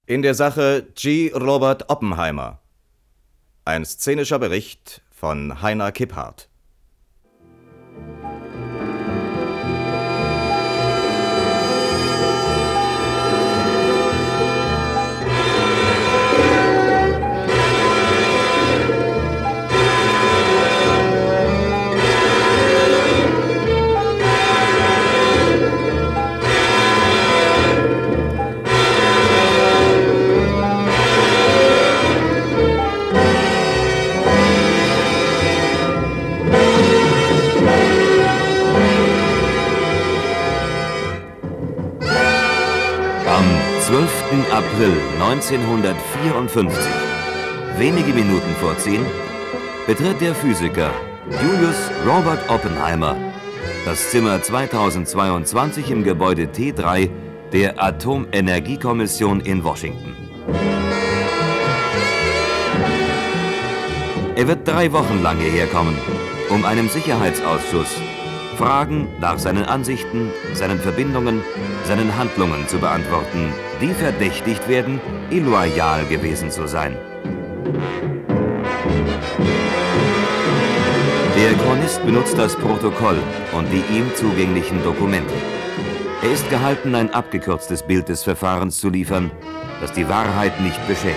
In der Sache G. Robert Oppenheimer. Ein szenischer Bericht von Heiner Kipphardt. Am 12. April 1954, wenige Minuten vor 10, betritt der Physiker Julius Robert Oppenheimer das Zimmer 2022 im Gebäude T3 der Atomenergiekommission in Washington. Er wird 3 Wochen lang hierher kommen, um einem Sicherheitsausschuss Fragen nach seinen Ansichten, seinen Verbindungen, seinen Handlungen zu beantworten, die verdächtigt werden, illoyal gewesen zu sein. Der Chronist benutzt das Protokoll und die ihm zugänglichen Dokumente. Er ist gehalten, ein abgekürztes Bild des Verfahrens zu liefern, das die Wahrheit nicht beschädigt.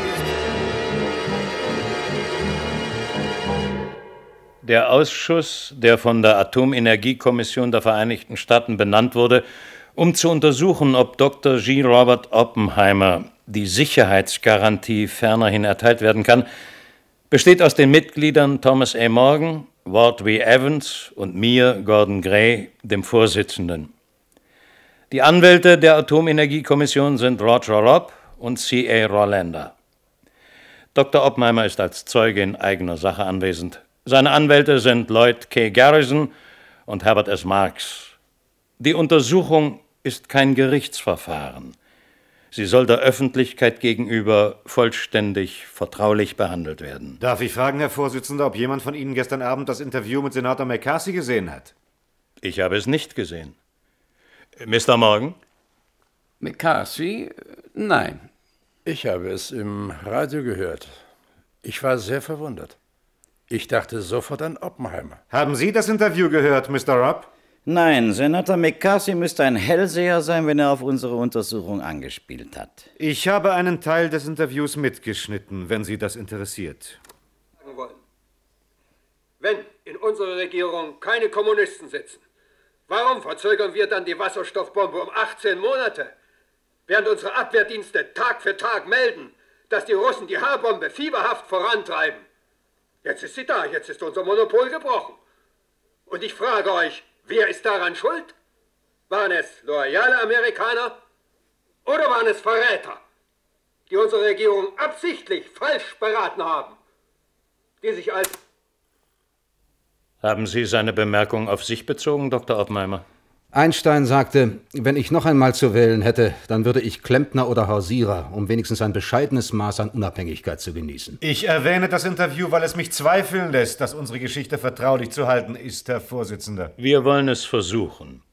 Der Ausschuss, der von der Atomenergiekommission der Vereinigten Staaten benannt wurde, um zu untersuchen, ob Dr. G. Robert Oppenheimer die Sicherheitsgarantie fernerhin erteilt werden kann, besteht aus den Mitgliedern Thomas A. Morgan, Ward W. Evans und mir, Gordon Gray, dem Vorsitzenden. Die Anwälte der Atomenergiekommission sind Roger Robb und C.A. Rolander. Dr. Oppenheimer ist als Zeuge in eigener Sache anwesend. Seine Anwälte sind Lloyd K. Garrison und Herbert S. Marks. Die Untersuchung ist kein Gerichtsverfahren. Sie soll der Öffentlichkeit gegenüber vollständig vertraulich behandelt werden. Darf ich fragen, Herr Vorsitzender, ob jemand von Ihnen gestern Abend das Interview mit Senator McCarthy gesehen hat? Ich habe es nicht gesehen. Mr. Morgan? McCarthy? Nein. Ich habe es im Radio gehört. Ich war sehr verwundert. Ich dachte sofort an Oppenheimer. Haben Sie das Interview gehört, Mr. Robb? Nein, Senator McCarthy müsste ein Hellseher sein, wenn er auf unsere Untersuchung angespielt hat. Ich habe einen Teil des Interviews mitgeschnitten, wenn Sie das interessiert. Wenn in unserer Regierung keine Kommunisten sitzen, warum verzögern wir dann die Wasserstoffbombe um 18 Monate? Während unsere Abwehrdienste Tag für Tag melden, dass die Russen die H-Bombe fieberhaft vorantreiben. Jetzt ist sie da, jetzt ist unser Monopol gebrochen. Und ich frage euch, wer ist daran schuld? Waren es loyale Amerikaner oder waren es Verräter, die unsere Regierung absichtlich falsch beraten haben, die sich als... Haben Sie seine Bemerkung auf sich bezogen, Dr. Oppenheimer? Einstein sagte, wenn ich noch einmal zu wählen hätte, dann würde ich Klempner oder Hausierer, um wenigstens ein bescheidenes Maß an Unabhängigkeit zu genießen. Ich erwähne das Interview, weil es mich zweifeln lässt, dass unsere Geschichte vertraulich zu halten ist, Herr Vorsitzender. Wir wollen es versuchen.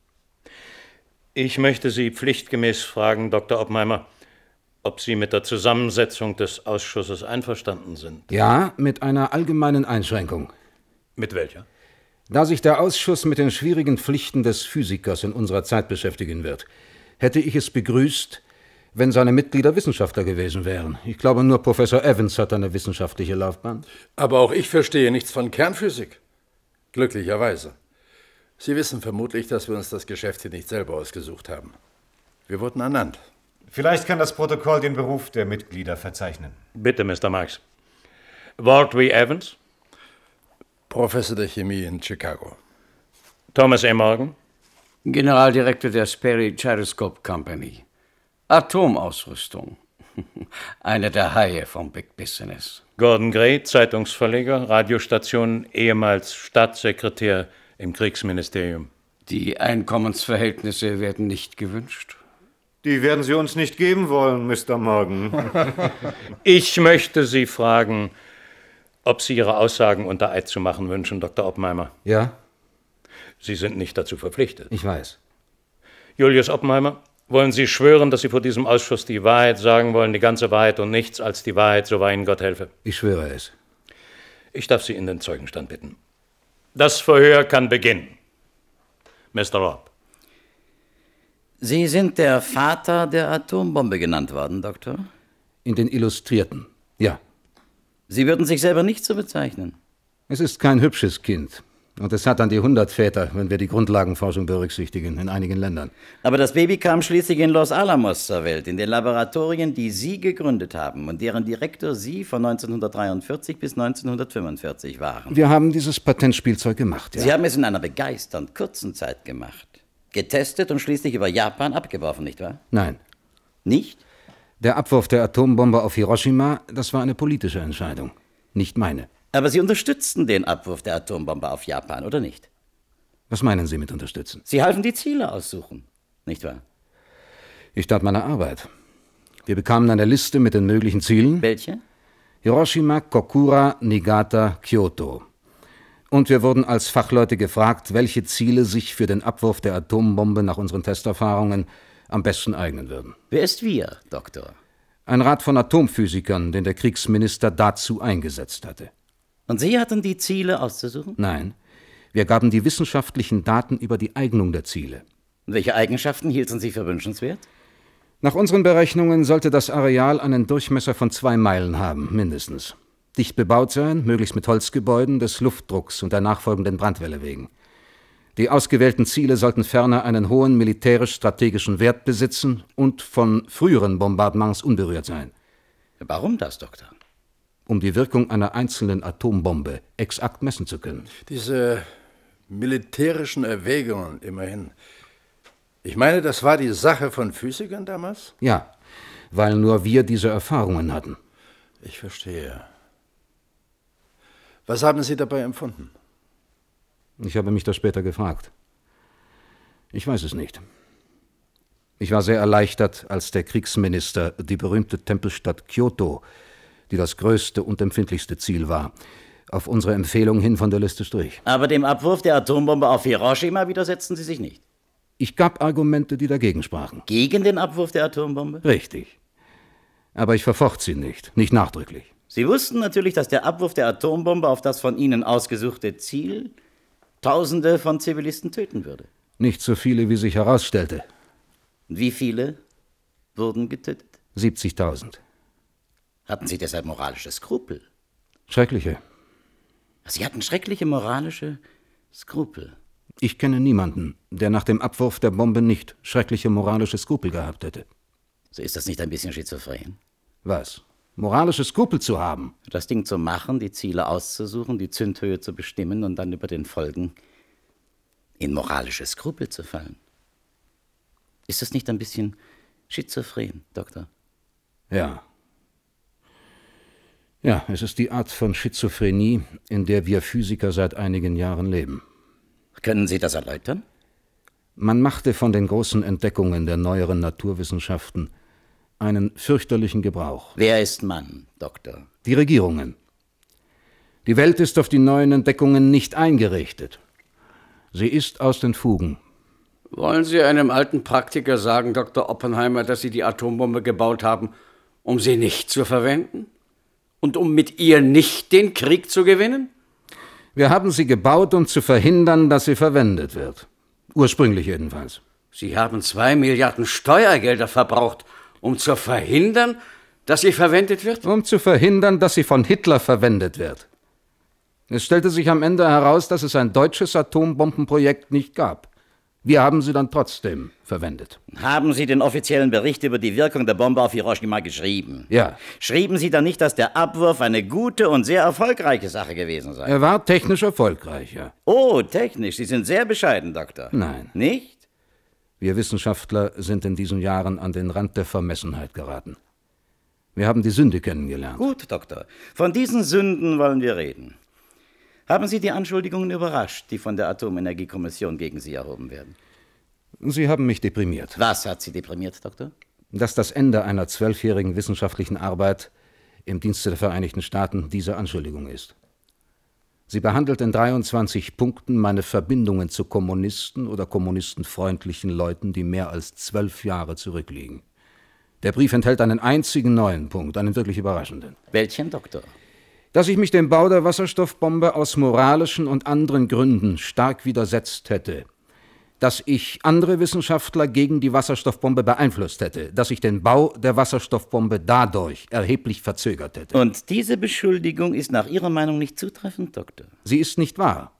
Ich möchte Sie pflichtgemäß fragen, Dr. Oppenheimer, ob Sie mit der Zusammensetzung des Ausschusses einverstanden sind. Ja, mit einer allgemeinen Einschränkung. Mit welcher? Da sich der Ausschuss mit den schwierigen Pflichten des Physikers in unserer Zeit beschäftigen wird, hätte ich es begrüßt, wenn seine Mitglieder Wissenschaftler gewesen wären. Ich glaube, nur Professor Evans hat eine wissenschaftliche Laufbahn. Aber auch ich verstehe nichts von Kernphysik. Glücklicherweise. Sie wissen vermutlich, dass wir uns das Geschäft hier nicht selber ausgesucht haben. Wir wurden ernannt. Vielleicht kann das Protokoll den Beruf der Mitglieder verzeichnen. Bitte, Mr. Marks. Ward W. Evans? Professor der Chemie in Chicago. Thomas A. Morgan? Generaldirektor der Sperry Gyroscope Company. Atomausrüstung. Einer der Haie vom Big Business. Gordon Gray, Zeitungsverleger, Radiostation, ehemals Staatssekretär im Kriegsministerium. Die Einkommensverhältnisse werden nicht gewünscht. Die werden Sie uns nicht geben wollen, Mr. Morgan. Ich möchte Sie fragen, ob Sie Ihre Aussagen unter Eid zu machen wünschen, Dr. Oppenheimer. Ja? Sie sind nicht dazu verpflichtet. Ich weiß. Julius Oppenheimer, Wollen Sie schwören, dass Sie vor diesem Ausschuss die Wahrheit sagen wollen, die ganze Wahrheit und nichts als die Wahrheit, so wahr Ihnen Gott helfe? Ich schwöre es. Ich darf Sie in den Zeugenstand bitten. Das Verhör kann beginnen. Mr. Robb. Sie sind der Vater der Atombombe genannt worden, Doktor? In den Illustrierten, ja. Sie würden sich selber nicht so bezeichnen. Es ist kein hübsches Kind. Und es hat an die 100 Väter, wenn wir die Grundlagenforschung berücksichtigen, in einigen Ländern. Aber das Baby kam schließlich in Los Alamos zur Welt, in den Laboratorien, die Sie gegründet haben und deren Direktor Sie von 1943 bis 1945 waren. Wir haben dieses Patentspielzeug gemacht, ja. Sie haben es in einer begeisternd kurzen Zeit gemacht. Getestet und schließlich über Japan abgeworfen, nicht wahr? Nein. Nicht? Der Abwurf der Atombombe auf Hiroshima, das war eine politische Entscheidung, nicht meine. Aber Sie unterstützten den Abwurf der Atombombe auf Japan, oder nicht? Was meinen Sie mit unterstützen? Sie halfen die Ziele aussuchen, nicht wahr? Ich tat meine Arbeit. Wir bekamen eine Liste mit den möglichen Zielen. Welche? Hiroshima, Kokura, Niigata, Kyoto. Und wir wurden als Fachleute gefragt, welche Ziele sich für den Abwurf der Atombombe nach unseren Testerfahrungen am besten eignen würden. Wer ist wir, Doktor? Ein Rat von Atomphysikern, den der Kriegsminister dazu eingesetzt hatte. Und Sie hatten die Ziele auszusuchen? Nein, wir gaben die wissenschaftlichen Daten über die Eignung der Ziele. Und welche Eigenschaften hielten Sie für wünschenswert? Nach unseren Berechnungen sollte das Areal einen Durchmesser von 2 Meilen haben, mindestens. Dicht bebaut sein, möglichst mit Holzgebäuden, des Luftdrucks und der nachfolgenden Brandwelle wegen. Die ausgewählten Ziele sollten ferner einen hohen militärisch-strategischen Wert besitzen und von früheren Bombardements unberührt sein. Warum das, Doktor? Um die Wirkung einer einzelnen Atombombe exakt messen zu können. Diese militärischen Erwägungen immerhin. Ich meine, das war die Sache von Physikern damals? Ja, weil nur wir diese Erfahrungen hatten. Ich verstehe. Was haben Sie dabei empfunden? Ich habe mich das später gefragt. Ich weiß es nicht. Ich war sehr erleichtert, als der Kriegsminister die berühmte Tempelstadt Kyoto, die das größte und empfindlichste Ziel war, auf unsere Empfehlung hin von der Liste strich. Aber dem Abwurf der Atombombe auf Hiroshima widersetzten Sie sich nicht? Ich gab Argumente, die dagegen sprachen. Gegen den Abwurf der Atombombe? Richtig. Aber ich verfocht sie nicht nachdrücklich. Sie wussten natürlich, dass der Abwurf der Atombombe auf das von Ihnen ausgesuchte Ziel Tausende von Zivilisten töten würde. Nicht so viele, wie sich herausstellte. Und wie viele wurden getötet? 70.000. Hatten Sie deshalb moralische Skrupel? Schreckliche. Sie hatten schreckliche moralische Skrupel. Ich kenne niemanden, der nach dem Abwurf der Bombe nicht schreckliche moralische Skrupel gehabt hätte. So ist das nicht ein bisschen schizophren? Was? Moralische Skrupel zu haben? Das Ding zu machen, die Ziele auszusuchen, die Zündhöhe zu bestimmen und dann über den Folgen in moralische Skrupel zu fallen. Ist das nicht ein bisschen schizophren, Doktor? Ja. Ja, es ist die Art von Schizophrenie, in der wir Physiker seit einigen Jahren leben. Können Sie das erläutern? Man machte von den großen Entdeckungen der neueren Naturwissenschaften einen fürchterlichen Gebrauch. Wer ist Mann, Doktor? Die Regierungen. Die Welt ist auf die neuen Entdeckungen nicht eingerichtet. Sie ist aus den Fugen. Wollen Sie einem alten Praktiker sagen, Dr. Oppenheimer, dass Sie die Atombombe gebaut haben, um sie nicht zu verwenden? Und um mit ihr nicht den Krieg zu gewinnen? Wir haben sie gebaut, um zu verhindern, dass sie verwendet wird. Ursprünglich jedenfalls. Sie haben 2 Milliarden Steuergelder verbraucht, um zu verhindern, dass sie verwendet wird? Um zu verhindern, dass sie von Hitler verwendet wird. Es stellte sich am Ende heraus, dass es ein deutsches Atombombenprojekt nicht gab. Wir haben sie dann trotzdem verwendet. Haben Sie den offiziellen Bericht über die Wirkung der Bombe auf Hiroshima geschrieben? Ja. Schrieben Sie dann nicht, dass der Abwurf eine gute und sehr erfolgreiche Sache gewesen sei? Er war technisch erfolgreich, ja. Oh, technisch. Sie sind sehr bescheiden, Doktor. Nein. Nicht? Wir Wissenschaftler sind in diesen Jahren an den Rand der Vermessenheit geraten. Wir haben die Sünde kennengelernt. Gut, Doktor. Von diesen Sünden wollen wir reden. Haben Sie die Anschuldigungen überrascht, die von der Atomenergiekommission gegen Sie erhoben werden? Sie haben mich deprimiert. Was hat Sie deprimiert, Doktor? Dass das Ende einer 12-jährigen wissenschaftlichen Arbeit im Dienste der Vereinigten Staaten diese Anschuldigung ist. Sie behandelt in 23 Punkten meine Verbindungen zu Kommunisten oder kommunistenfreundlichen Leuten, die mehr als 12 Jahre zurückliegen. Der Brief enthält einen einzigen neuen Punkt, einen wirklich überraschenden. Welchen, Doktor? Dass ich mich dem Bau der Wasserstoffbombe aus moralischen und anderen Gründen stark widersetzt hätte. Dass ich andere Wissenschaftler gegen die Wasserstoffbombe beeinflusst hätte. Dass ich den Bau der Wasserstoffbombe dadurch erheblich verzögert hätte. Und diese Beschuldigung ist nach Ihrer Meinung nicht zutreffend, Doktor? Sie ist nicht wahr.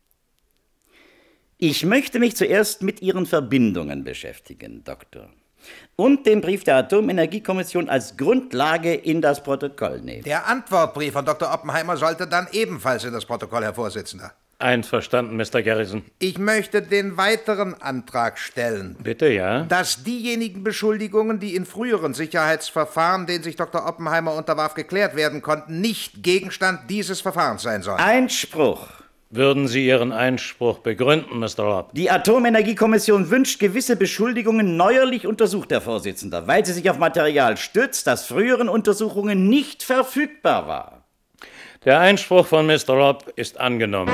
Ich möchte mich zuerst mit Ihren Verbindungen beschäftigen, Doktor. Und den Brief der Atomenergiekommission als Grundlage in das Protokoll nehmen. Der Antwortbrief von Dr. Oppenheimer sollte dann ebenfalls in das Protokoll, Herr Vorsitzender. Einverstanden, Mr. Garrison. Ich möchte den weiteren Antrag stellen. Bitte, ja? Dass diejenigen Beschuldigungen, die in früheren Sicherheitsverfahren, denen sich Dr. Oppenheimer unterwarf, geklärt werden konnten, nicht Gegenstand dieses Verfahrens sein sollen. Einspruch. Würden Sie Ihren Einspruch begründen, Mr. Robb? Die Atomenergiekommission wünscht gewisse Beschuldigungen neuerlich untersucht, Herr Vorsitzender, weil sie sich auf Material stützt, das früheren Untersuchungen nicht verfügbar war. Der Einspruch von Mr. Robb ist angenommen.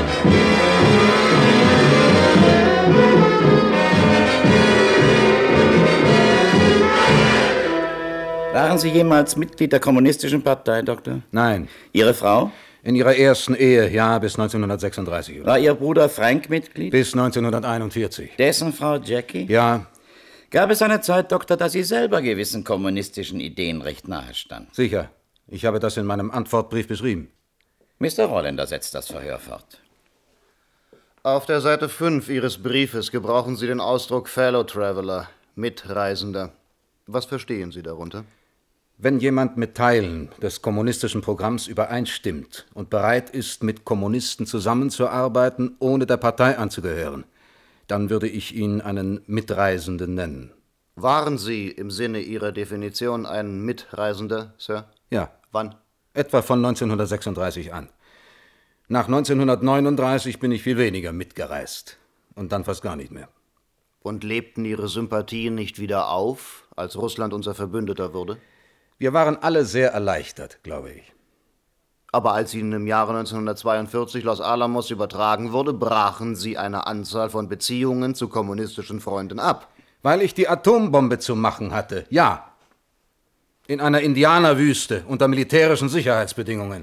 Waren Sie jemals Mitglied der Kommunistischen Partei, Doktor? Nein. Ihre Frau? In ihrer ersten Ehe, ja, bis 1936. War Ihr Bruder Frank Mitglied? Bis 1941. Dessen Frau Jackie? Ja. Gab es eine Zeit, Doktor, dass Sie selber gewissen kommunistischen Ideen recht nahe standen? Sicher. Ich habe das in meinem Antwortbrief beschrieben. Mr. Rolländer setzt das Verhör fort. Auf der Seite 5 Ihres Briefes gebrauchen Sie den Ausdruck Fellow Traveler, Mitreisender. Was verstehen Sie darunter? Wenn jemand mit Teilen des kommunistischen Programms übereinstimmt und bereit ist, mit Kommunisten zusammenzuarbeiten, ohne der Partei anzugehören, dann würde ich ihn einen Mitreisenden nennen. Waren Sie im Sinne Ihrer Definition ein Mitreisender, Sir? Ja. Wann? Etwa von 1936 an. Nach 1939 bin ich viel weniger mitgereist. Und dann fast gar nicht mehr. Und lebten Ihre Sympathien nicht wieder auf, als Russland unser Verbündeter wurde? Wir waren alle sehr erleichtert, glaube ich. Aber als Ihnen im Jahre 1942 Los Alamos übertragen wurde, brachen Sie eine Anzahl von Beziehungen zu kommunistischen Freunden ab. Weil ich die Atombombe zu machen hatte, ja. In einer Indianerwüste unter militärischen Sicherheitsbedingungen.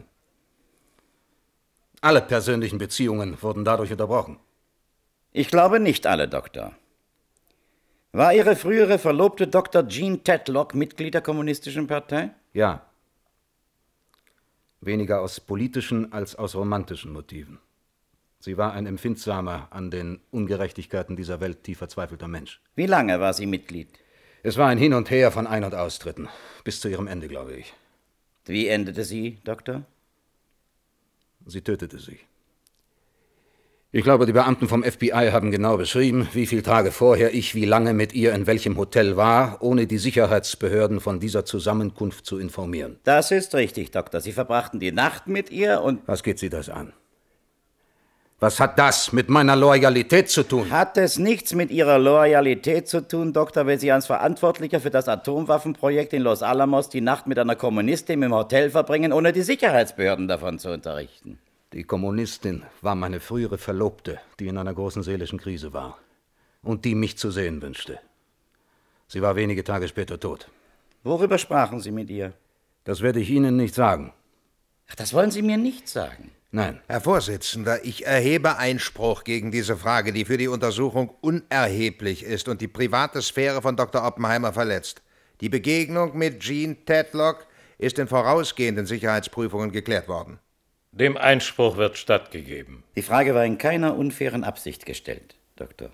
Alle persönlichen Beziehungen wurden dadurch unterbrochen. Ich glaube nicht alle, Doktor. War Ihre frühere Verlobte Dr. Jean Tedlock Mitglied der Kommunistischen Partei? Ja. Weniger aus politischen als aus romantischen Motiven. Sie war ein empfindsamer, an den Ungerechtigkeiten dieser Welt tief verzweifelter Mensch. Wie lange war sie Mitglied? Es war ein Hin und Her von Ein- und Austritten. Bis zu ihrem Ende, glaube ich. Wie endete sie, Doktor? Sie tötete sich. Ich glaube, die Beamten vom FBI haben genau beschrieben, wie viele Tage vorher ich wie lange mit ihr in welchem Hotel war, ohne die Sicherheitsbehörden von dieser Zusammenkunft zu informieren. Das ist richtig, Doktor. Sie verbrachten die Nacht mit ihr und... Was geht Sie das an? Was hat das mit meiner Loyalität zu tun? Hat es nichts mit Ihrer Loyalität zu tun, Doktor, wenn Sie als Verantwortlicher für das Atomwaffenprojekt in Los Alamos die Nacht mit einer Kommunistin im Hotel verbringen, ohne die Sicherheitsbehörden davon zu unterrichten? Die Kommunistin war meine frühere Verlobte, die in einer großen seelischen Krise war und die mich zu sehen wünschte. Sie war wenige Tage später tot. Worüber sprachen Sie mit ihr? Das werde ich Ihnen nicht sagen. Ach, das wollen Sie mir nicht sagen? Nein. Herr Vorsitzender, ich erhebe Einspruch gegen diese Frage, die für die Untersuchung unerheblich ist und die private Sphäre von Dr. Oppenheimer verletzt. Die Begegnung mit Jean Tedlock ist in vorausgehenden Sicherheitsprüfungen geklärt worden. Dem Einspruch wird stattgegeben. Die Frage war in keiner unfairen Absicht gestellt, Doktor.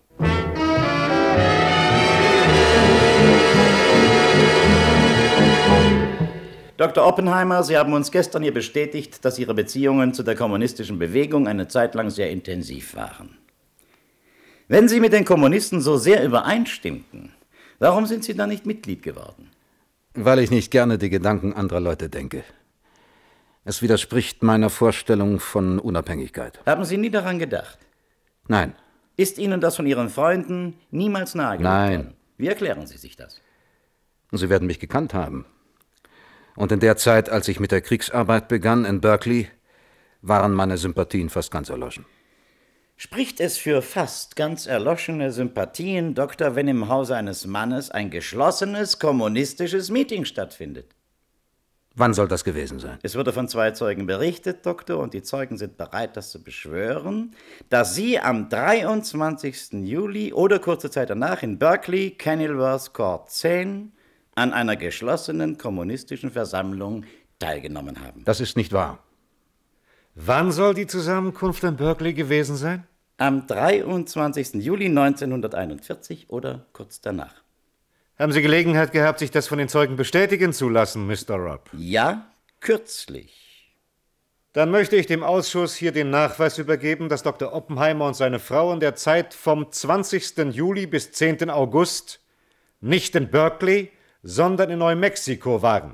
Dr. Oppenheimer, Sie haben uns gestern hier bestätigt, dass Ihre Beziehungen zu der kommunistischen Bewegung eine Zeit lang sehr intensiv waren. Wenn Sie mit den Kommunisten so sehr übereinstimmten, warum sind Sie dann nicht Mitglied geworden? Weil ich nicht gerne die Gedanken anderer Leute denke. Es widerspricht meiner Vorstellung von Unabhängigkeit. Haben Sie nie daran gedacht? Nein. Ist Ihnen das von Ihren Freunden niemals nahegelegt worden? Nein. Wie erklären Sie sich das? Sie werden mich gekannt haben. Und in der Zeit, als ich mit der Kriegsarbeit begann in Berkeley, waren meine Sympathien fast ganz erloschen. Spricht es für fast ganz erloschene Sympathien, Doktor, wenn im Hause eines Mannes ein geschlossenes kommunistisches Meeting stattfindet? Wann soll das gewesen sein? Es wurde von 2 Zeugen berichtet, Doktor, und die Zeugen sind bereit, das zu beschwören, dass Sie am 23. Juli oder kurze Zeit danach in Berkeley, Kenilworth Court 10, an einer geschlossenen kommunistischen Versammlung teilgenommen haben. Das ist nicht wahr. Wann soll die Zusammenkunft in Berkeley gewesen sein? Am 23. Juli 1941 oder kurz danach. Haben Sie Gelegenheit gehabt, sich das von den Zeugen bestätigen zu lassen, Mr. Robb? Ja, kürzlich. Dann möchte ich dem Ausschuss hier den Nachweis übergeben, dass Dr. Oppenheimer und seine Frau in der Zeit vom 20. Juli bis 10. August nicht in Berkeley, sondern in Neumexiko waren.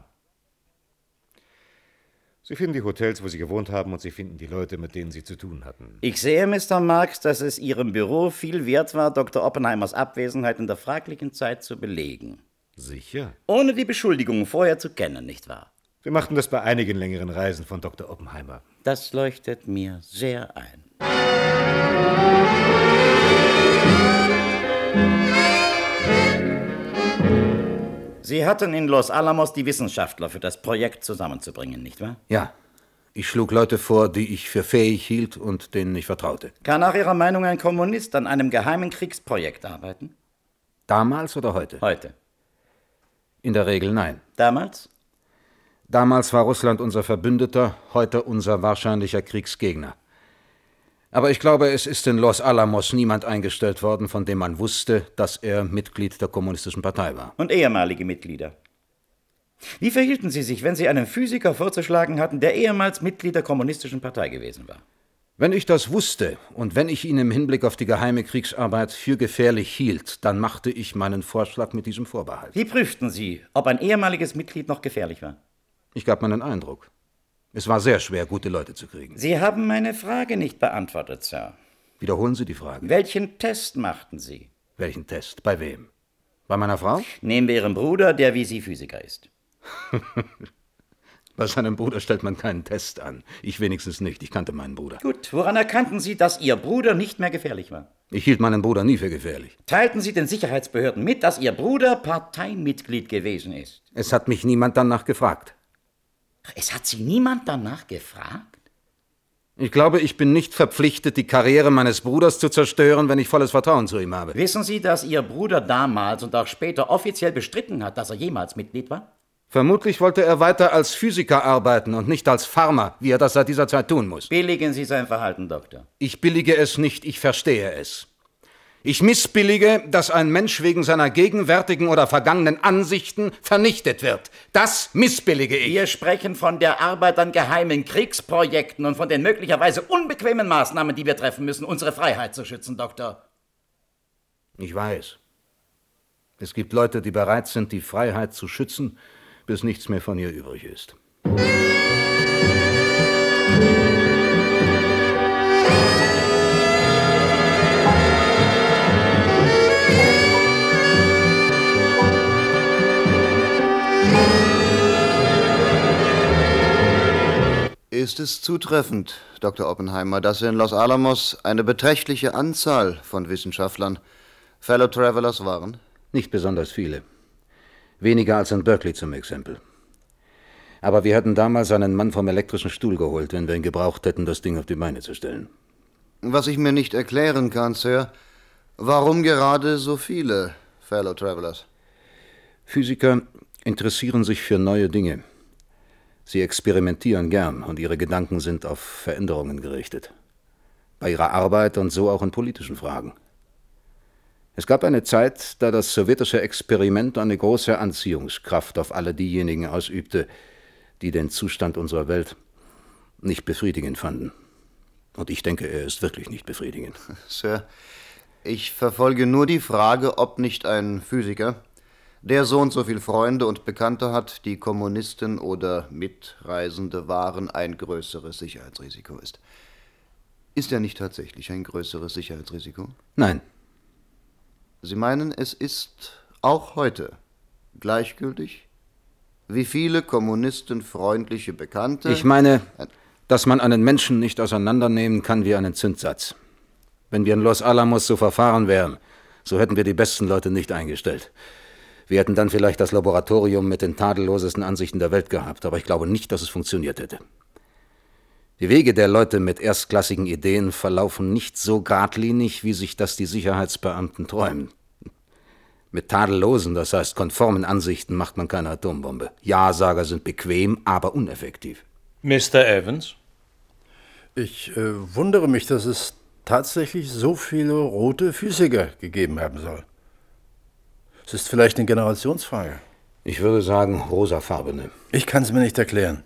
Sie finden die Hotels, wo Sie gewohnt haben, und Sie finden die Leute, mit denen Sie zu tun hatten. Ich sehe, Mr. Marx, dass es Ihrem Büro viel wert war, Dr. Oppenheimers Abwesenheit in der fraglichen Zeit zu belegen. Sicher? Ohne die Beschuldigung vorher zu kennen, nicht wahr? Wir machten das bei einigen längeren Reisen von Dr. Oppenheimer. Das leuchtet mir sehr ein. Sie hatten in Los Alamos die Wissenschaftler für das Projekt zusammenzubringen, nicht wahr? Ja. Ich schlug Leute vor, die ich für fähig hielt und denen ich vertraute. Kann nach Ihrer Meinung ein Kommunist an einem geheimen Kriegsprojekt arbeiten? Damals oder heute? Heute. In der Regel nein. Damals? Damals war Russland unser Verbündeter, heute unser wahrscheinlicher Kriegsgegner. Aber ich glaube, es ist in Los Alamos niemand eingestellt worden, von dem man wusste, dass er Mitglied der Kommunistischen Partei war. Und ehemalige Mitglieder. Wie verhielten Sie sich, wenn Sie einen Physiker vorzuschlagen hatten, der ehemals Mitglied der Kommunistischen Partei gewesen war? Wenn ich das wusste und wenn ich ihn im Hinblick auf die geheime Kriegsarbeit für gefährlich hielt, dann machte ich meinen Vorschlag mit diesem Vorbehalt. Wie prüften Sie, ob ein ehemaliges Mitglied noch gefährlich war? Ich gab meinen Eindruck. Es war sehr schwer, gute Leute zu kriegen. Sie haben meine Frage nicht beantwortet, Sir. Wiederholen Sie die Frage. Welchen Test machten Sie? Welchen Test? Bei wem? Bei meiner Frau? Nehmen wir Ihren Bruder, der wie Sie Physiker ist. Bei seinem Bruder stellt man keinen Test an. Ich wenigstens nicht. Ich kannte meinen Bruder. Gut, woran erkannten Sie, dass Ihr Bruder nicht mehr gefährlich war? Ich hielt meinen Bruder nie für gefährlich. Teilten Sie den Sicherheitsbehörden mit, dass Ihr Bruder Parteimitglied gewesen ist? Es hat mich niemand danach gefragt. Es hat Sie niemand danach gefragt? Ich glaube, ich bin nicht verpflichtet, die Karriere meines Bruders zu zerstören, wenn ich volles Vertrauen zu ihm habe. Wissen Sie, dass Ihr Bruder damals und auch später offiziell bestritten hat, dass er jemals Mitglied war? Vermutlich wollte er weiter als Physiker arbeiten und nicht als Farmer, wie er das seit dieser Zeit tun muss. Billigen Sie sein Verhalten, Doktor? Ich billige es nicht, ich verstehe es. Ich missbillige, dass ein Mensch wegen seiner gegenwärtigen oder vergangenen Ansichten vernichtet wird. Das missbillige ich. Wir sprechen von der Arbeit an geheimen Kriegsprojekten und von den möglicherweise unbequemen Maßnahmen, die wir treffen müssen, unsere Freiheit zu schützen, Doktor. Ich weiß. Es gibt Leute, die bereit sind, die Freiheit zu schützen, bis nichts mehr von ihr übrig ist. Ist es zutreffend, Dr. Oppenheimer, dass in Los Alamos eine beträchtliche Anzahl von Wissenschaftlern Fellow Travelers waren? Nicht besonders viele. Weniger als in Berkeley zum Exempel. Aber wir hatten damals einen Mann vom elektrischen Stuhl geholt, wenn wir ihn gebraucht hätten, das Ding auf die Beine zu stellen. Was ich mir nicht erklären kann, Sir, warum gerade so viele Fellow Travelers? Physiker interessieren sich für neue Dinge. Sie experimentieren gern und ihre Gedanken sind auf Veränderungen gerichtet. Bei ihrer Arbeit und so auch in politischen Fragen. Es gab eine Zeit, da das sowjetische Experiment eine große Anziehungskraft auf alle diejenigen ausübte, die den Zustand unserer Welt nicht befriedigend fanden. Und ich denke, er ist wirklich nicht befriedigend. Sir, ich verfolge nur die Frage, ob nicht ein Physiker, der so und so viel Freunde und Bekannte hat, die Kommunisten oder Mitreisende waren, ein größeres Sicherheitsrisiko ist. Ist er nicht tatsächlich ein größeres Sicherheitsrisiko? Nein. Sie meinen, es ist auch heute gleichgültig, wie viele kommunistenfreundliche Bekannte... Ich meine, dass man einen Menschen nicht auseinandernehmen kann wie einen Zündsatz. Wenn wir in Los Alamos so verfahren wären, so hätten wir die besten Leute nicht eingestellt. Wir hätten dann vielleicht das Laboratorium mit den tadellosesten Ansichten der Welt gehabt, aber ich glaube nicht, dass es funktioniert hätte. Die Wege der Leute mit erstklassigen Ideen verlaufen nicht so geradlinig, wie sich das die Sicherheitsbeamten träumen. Mit tadellosen, das heißt konformen Ansichten macht man keine Atombombe. Ja-Sager sind bequem, aber uneffektiv. Mr. Evans? Ich wundere mich, dass es tatsächlich so viele rote Physiker gegeben haben soll. Es ist vielleicht eine Generationsfrage. Ich würde sagen, rosafarbene. Ich kann es mir nicht erklären.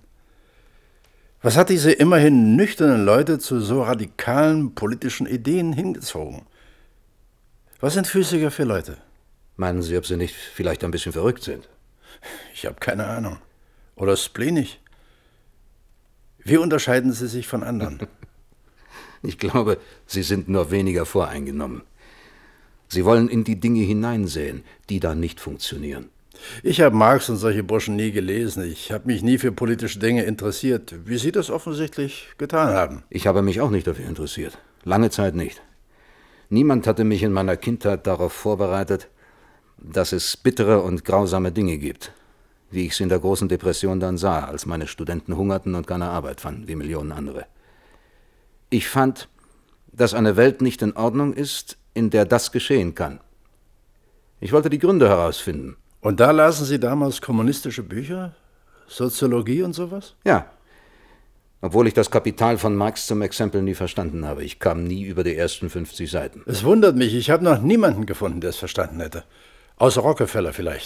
Was hat diese immerhin nüchternen Leute zu so radikalen politischen Ideen hingezogen? Was sind Physiker für Leute? Meinen Sie, ob sie nicht vielleicht ein bisschen verrückt sind? Ich habe keine Ahnung. Oder splenig. Wie unterscheiden sie sich von anderen? Ich glaube, sie sind nur weniger voreingenommen. Sie wollen in die Dinge hineinsehen, die da nicht funktionieren. Ich habe Marx und solche Burschen nie gelesen. Ich habe mich nie für politische Dinge interessiert, wie Sie das offensichtlich getan haben. Ich habe mich auch nicht dafür interessiert. Lange Zeit nicht. Niemand hatte mich in meiner Kindheit darauf vorbereitet, dass es bittere und grausame Dinge gibt, wie ich es in der großen Depression dann sah, als meine Studenten hungerten und keine Arbeit fanden, wie Millionen andere. Ich fand, dass eine Welt nicht in Ordnung ist, in der das geschehen kann. Ich wollte die Gründe herausfinden. Und da lasen Sie damals kommunistische Bücher? Soziologie und sowas? Ja. Obwohl ich das Kapital von Marx zum Exempel nie verstanden habe. Ich kam nie über die ersten 50 Seiten. Es wundert mich, ich habe noch niemanden gefunden, der es verstanden hätte. Außer Rockefeller vielleicht.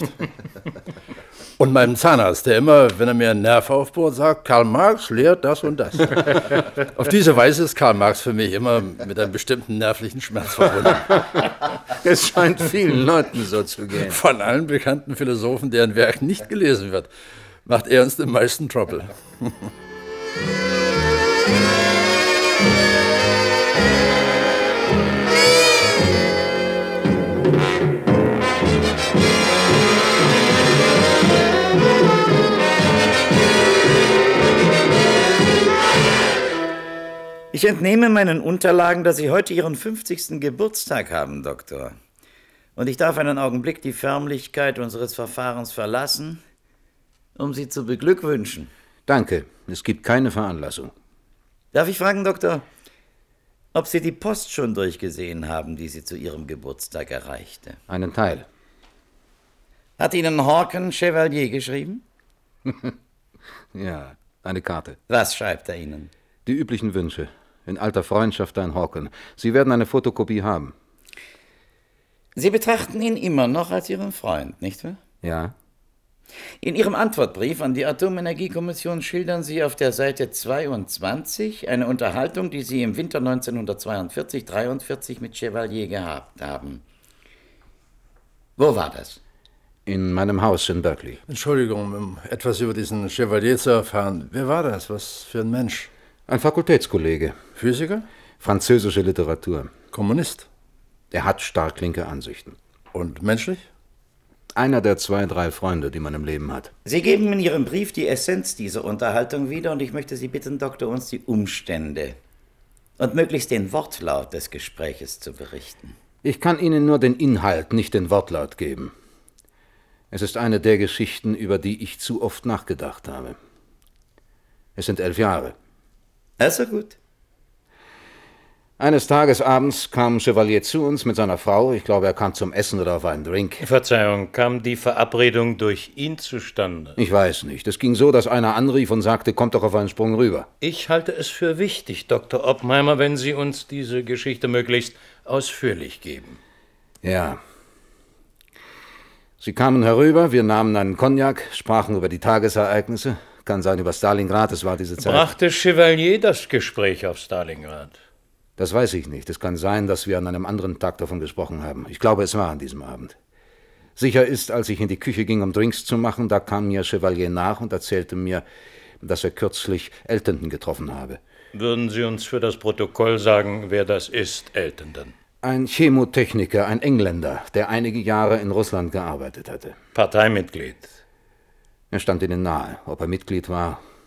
Und meinem Zahnarzt, der immer, wenn er mir einen Nerv aufbohrt, sagt, Karl Marx lehrt das und das. Auf diese Weise ist Karl Marx für mich immer mit einem bestimmten nervlichen Schmerz verbunden. Es scheint vielen Leuten so zu gehen. Von allen bekannten Philosophen, deren Werk nicht gelesen wird, macht er uns den meisten Trouble. Ich entnehme meinen Unterlagen, dass Sie heute Ihren 50. Geburtstag haben, Doktor. Und ich darf einen Augenblick die Förmlichkeit unseres Verfahrens verlassen, um Sie zu beglückwünschen. Danke, es gibt keine Veranlassung. Darf ich fragen, Doktor, ob Sie die Post schon durchgesehen haben, die Sie zu Ihrem Geburtstag erreichte? Einen Teil. Hat Ihnen Hawken Chevalier geschrieben? Ja, eine Karte. Was schreibt er Ihnen? Die üblichen Wünsche. In alter Freundschaft, ein Hawken. Sie werden eine Fotokopie haben. Sie betrachten ihn immer noch als Ihren Freund, nicht wahr? Ja. In Ihrem Antwortbrief an die Atomenergiekommission schildern Sie auf der Seite 22 eine Unterhaltung, die Sie im Winter 1942-43 mit Chevalier gehabt haben. Wo war das? In meinem Haus in Berkeley. Entschuldigung, um etwas über diesen Chevalier zu erfahren. Wer war das? Was für ein Mensch? Ein Fakultätskollege. Physiker? Französische Literatur. Kommunist? Er hat stark linke Ansichten. Und menschlich? Einer der 2, 3 Freunde, die man im Leben hat. Sie geben in Ihrem Brief die Essenz dieser Unterhaltung wieder und ich möchte Sie bitten, Doktor, uns die Umstände und möglichst den Wortlaut des Gespräches zu berichten. Ich kann Ihnen nur den Inhalt, nicht den Wortlaut geben. Es ist eine der Geschichten, über die ich zu oft nachgedacht habe. Es sind 11 Jahre. Also gut. Eines Tages abends kam Chevalier zu uns mit seiner Frau. Ich glaube, er kam zum Essen oder auf einen Drink. Verzeihung, kam die Verabredung durch ihn zustande? Ich weiß nicht. Es ging so, dass einer anrief und sagte, kommt doch auf einen Sprung rüber. Ich halte es für wichtig, Dr. Oppenheimer, wenn Sie uns diese Geschichte möglichst ausführlich geben. Ja. Sie kamen herüber, wir nahmen einen Cognac, sprachen über die Tagesereignisse. Kann sein, über Stalingrad, es war diese Zeit. Brachte Chevalier das Gespräch auf Stalingrad? Das weiß ich nicht. Es kann sein, dass wir an einem anderen Tag davon gesprochen haben. Ich glaube, es war an diesem Abend. Sicher ist, als ich in die Küche ging, um Drinks zu machen, da kam mir Chevalier nach und erzählte mir, dass er kürzlich Eltenden getroffen habe. Würden Sie uns für das Protokoll sagen, wer das ist, Eltenden? Ein Chemotechniker, ein Engländer, der einige Jahre in Russland gearbeitet hatte. Parteimitglied? Er stand Ihnen nahe. Ob er Mitglied war,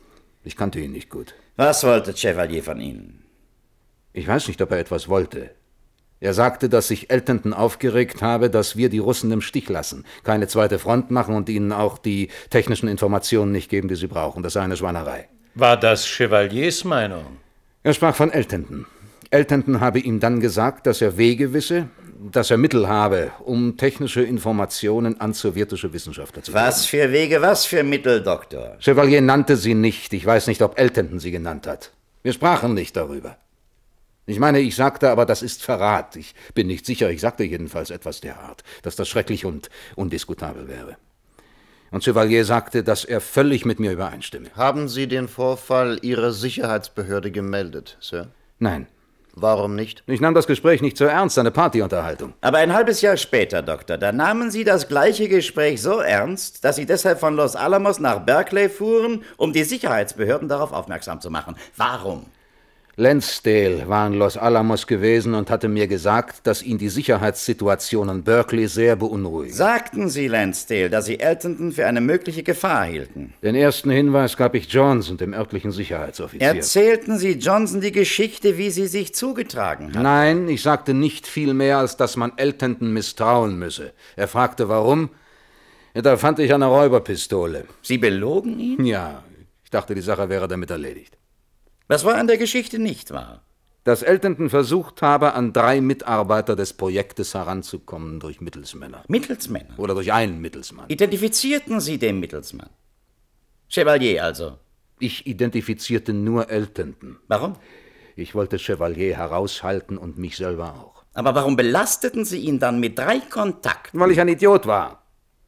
Ich kannte ihn nicht gut. Was wollte Chevalier von Ihnen? Ich weiß nicht, ob er etwas wollte. Er sagte, dass sich Eltenton aufgeregt habe, dass wir die Russen im Stich lassen, keine zweite Front machen und ihnen auch die technischen Informationen nicht geben, die sie brauchen. Das sei eine Schweinerei. War das Chevaliers Meinung? Er sprach von Eltenton. Eltenton habe ihm dann gesagt, dass er Wege wisse, dass er Mittel habe, um technische Informationen an sowjetische Wissenschaftler zu geben. Was für Wege, was für Mittel, Doktor? Chevalier nannte sie nicht. Ich weiß nicht, ob Eltenton sie genannt hat. Wir sprachen nicht darüber. Ich meine, ich sagte aber, das ist Verrat. Ich bin nicht sicher, ich sagte jedenfalls etwas der Art, dass das schrecklich und undiskutabel wäre. Und Chevalier sagte, dass er völlig mit mir übereinstimme. Haben Sie den Vorfall Ihrer Sicherheitsbehörde gemeldet, Sir? Nein. Warum nicht? Ich nahm das Gespräch nicht so ernst, eine Partyunterhaltung. Aber ein halbes Jahr später, Doktor, da nahmen Sie das gleiche Gespräch so ernst, dass Sie deshalb von Los Alamos nach Berkeley fuhren, um die Sicherheitsbehörden darauf aufmerksam zu machen. Warum? Lansdale war in Los Alamos gewesen und hatte mir gesagt, dass ihn die Sicherheitssituation in Berkeley sehr beunruhigt. Sagten Sie Lansdale, dass Sie Eltenton für eine mögliche Gefahr hielten? Den ersten Hinweis gab ich Johnson, dem örtlichen Sicherheitsoffizier. Erzählten Sie Johnson die Geschichte, wie sie sich zugetragen hat? Nein, ich sagte nicht viel mehr, als dass man Eltenton misstrauen müsse. Er fragte, warum. Da fand ich eine Räuberpistole. Sie belogen ihn? Ja, ich dachte, die Sache wäre damit erledigt. Was war an der Geschichte nicht wahr? Dass Eltenton versucht habe, an 3 Mitarbeiter des Projektes heranzukommen durch Mittelsmänner. Mittelsmänner? Oder durch einen Mittelsmann. Identifizierten Sie den Mittelsmann? Chevalier also? Ich identifizierte nur Eltenton. Warum? Ich wollte Chevalier heraushalten und mich selber auch. Aber warum belasteten Sie ihn dann mit 3 Kontakten? Weil ich ein Idiot war.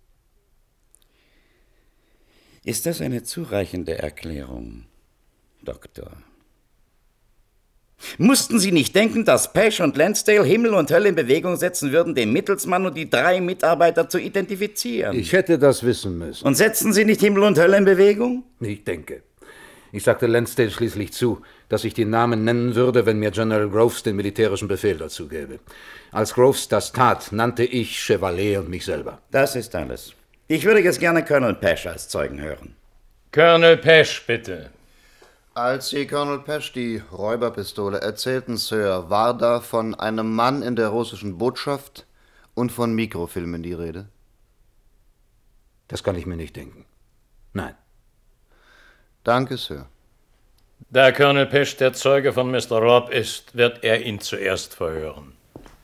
Ist das eine zureichende Erklärung, Doktor? Mussten Sie nicht denken, dass Pesch und Lansdale Himmel und Hölle in Bewegung setzen würden, den Mittelsmann und die 3 Mitarbeiter zu identifizieren? Ich hätte das wissen müssen. Und setzen Sie nicht Himmel und Hölle in Bewegung? Ich denke. Ich sagte Lansdale schließlich zu, dass ich die Namen nennen würde, wenn mir General Groves den militärischen Befehl dazu gäbe. Als Groves das tat, nannte ich Chevalier und mich selber. Das ist alles. Ich würde jetzt gerne Colonel Pesch als Zeugen hören. Colonel Pesch, bitte. Als Sie Colonel Pesch die Räuberpistole erzählten, Sir, war da von einem Mann in der russischen Botschaft und von Mikrofilmen die Rede? Das kann ich mir nicht denken. Nein. Danke, Sir. Da Colonel Pesch der Zeuge von Mr. Robb ist, wird er ihn zuerst verhören.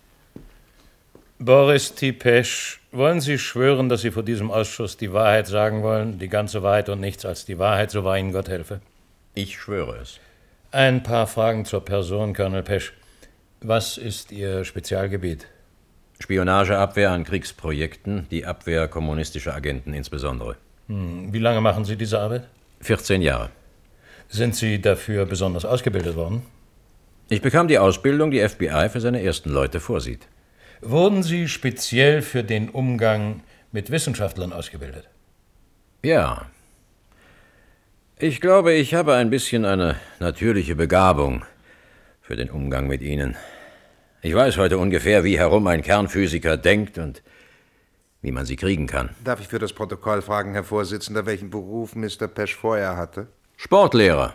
Boris T. Pesch, wollen Sie schwören, dass Sie vor diesem Ausschuss die Wahrheit sagen wollen, die ganze Wahrheit und nichts als die Wahrheit, so wahr Ihnen Gott helfe? Ich schwöre es. Ein paar Fragen zur Person, Colonel Pesch. Was ist Ihr Spezialgebiet? Spionageabwehr an Kriegsprojekten, die Abwehr kommunistischer Agenten insbesondere. Wie lange machen Sie diese Arbeit? 14 Jahre. Sind Sie dafür besonders ausgebildet worden? Ich bekam die Ausbildung, die FBI für seine ersten Leute vorsieht. Wurden Sie speziell für den Umgang mit Wissenschaftlern ausgebildet? Ja. Ich glaube, ich habe ein bisschen eine natürliche Begabung für den Umgang mit ihnen. Ich weiß heute ungefähr, wie herum ein Kernphysiker denkt und wie man sie kriegen kann. Darf ich für das Protokoll fragen, Herr Vorsitzender, welchen Beruf Mr. Pesch vorher hatte? Sportlehrer.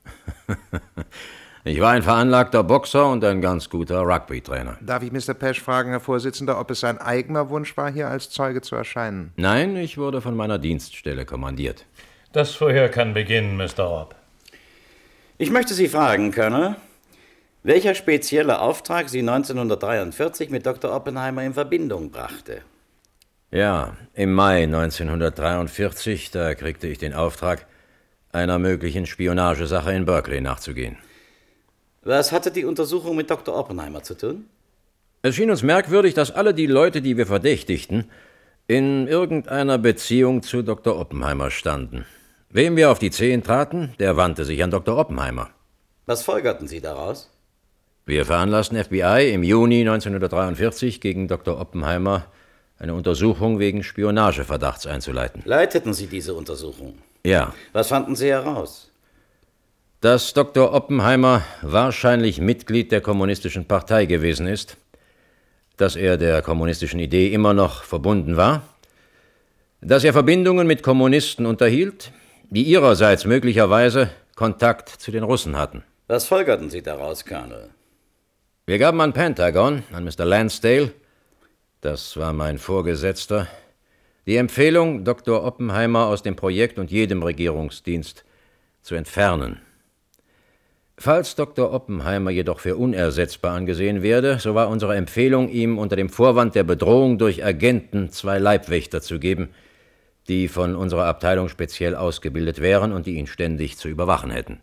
Ich war ein veranlagter Boxer und ein ganz guter Rugby-Trainer. Darf ich Mr. Pesch fragen, Herr Vorsitzender, ob es sein eigener Wunsch war, hier als Zeuge zu erscheinen? Nein, ich wurde von meiner Dienststelle kommandiert. Das Verhör kann beginnen, Mr. Robb. Ich möchte Sie fragen, Colonel, welcher spezielle Auftrag Sie 1943 mit Dr. Oppenheimer in Verbindung brachte? Ja, im Mai 1943, da kriegte ich den Auftrag, einer möglichen Spionagesache in Berkeley nachzugehen. Was hatte die Untersuchung mit Dr. Oppenheimer zu tun? Es schien uns merkwürdig, dass alle die Leute, die wir verdächtigten, in irgendeiner Beziehung zu Dr. Oppenheimer standen. Wem wir auf die Zehen traten, der wandte sich an Dr. Oppenheimer. Was folgerten Sie daraus? Wir veranlassten FBI im Juni 1943 gegen Dr. Oppenheimer eine Untersuchung wegen Spionageverdachts einzuleiten. Leiteten Sie diese Untersuchung? Ja. Was fanden Sie heraus? Dass Dr. Oppenheimer wahrscheinlich Mitglied der Kommunistischen Partei gewesen ist, dass er der kommunistischen Idee immer noch verbunden war, dass er Verbindungen mit Kommunisten unterhielt, die ihrerseits möglicherweise Kontakt zu den Russen hatten. Was folgerten Sie daraus, Colonel? Wir gaben an Pentagon, an Mr. Lansdale, das war mein Vorgesetzter, die Empfehlung, Dr. Oppenheimer aus dem Projekt und jedem Regierungsdienst zu entfernen. Falls Dr. Oppenheimer jedoch für unersetzbar angesehen werde, so war unsere Empfehlung, ihm unter dem Vorwand der Bedrohung durch Agenten 2 Leibwächter zu geben, die von unserer Abteilung speziell ausgebildet wären und die ihn ständig zu überwachen hätten.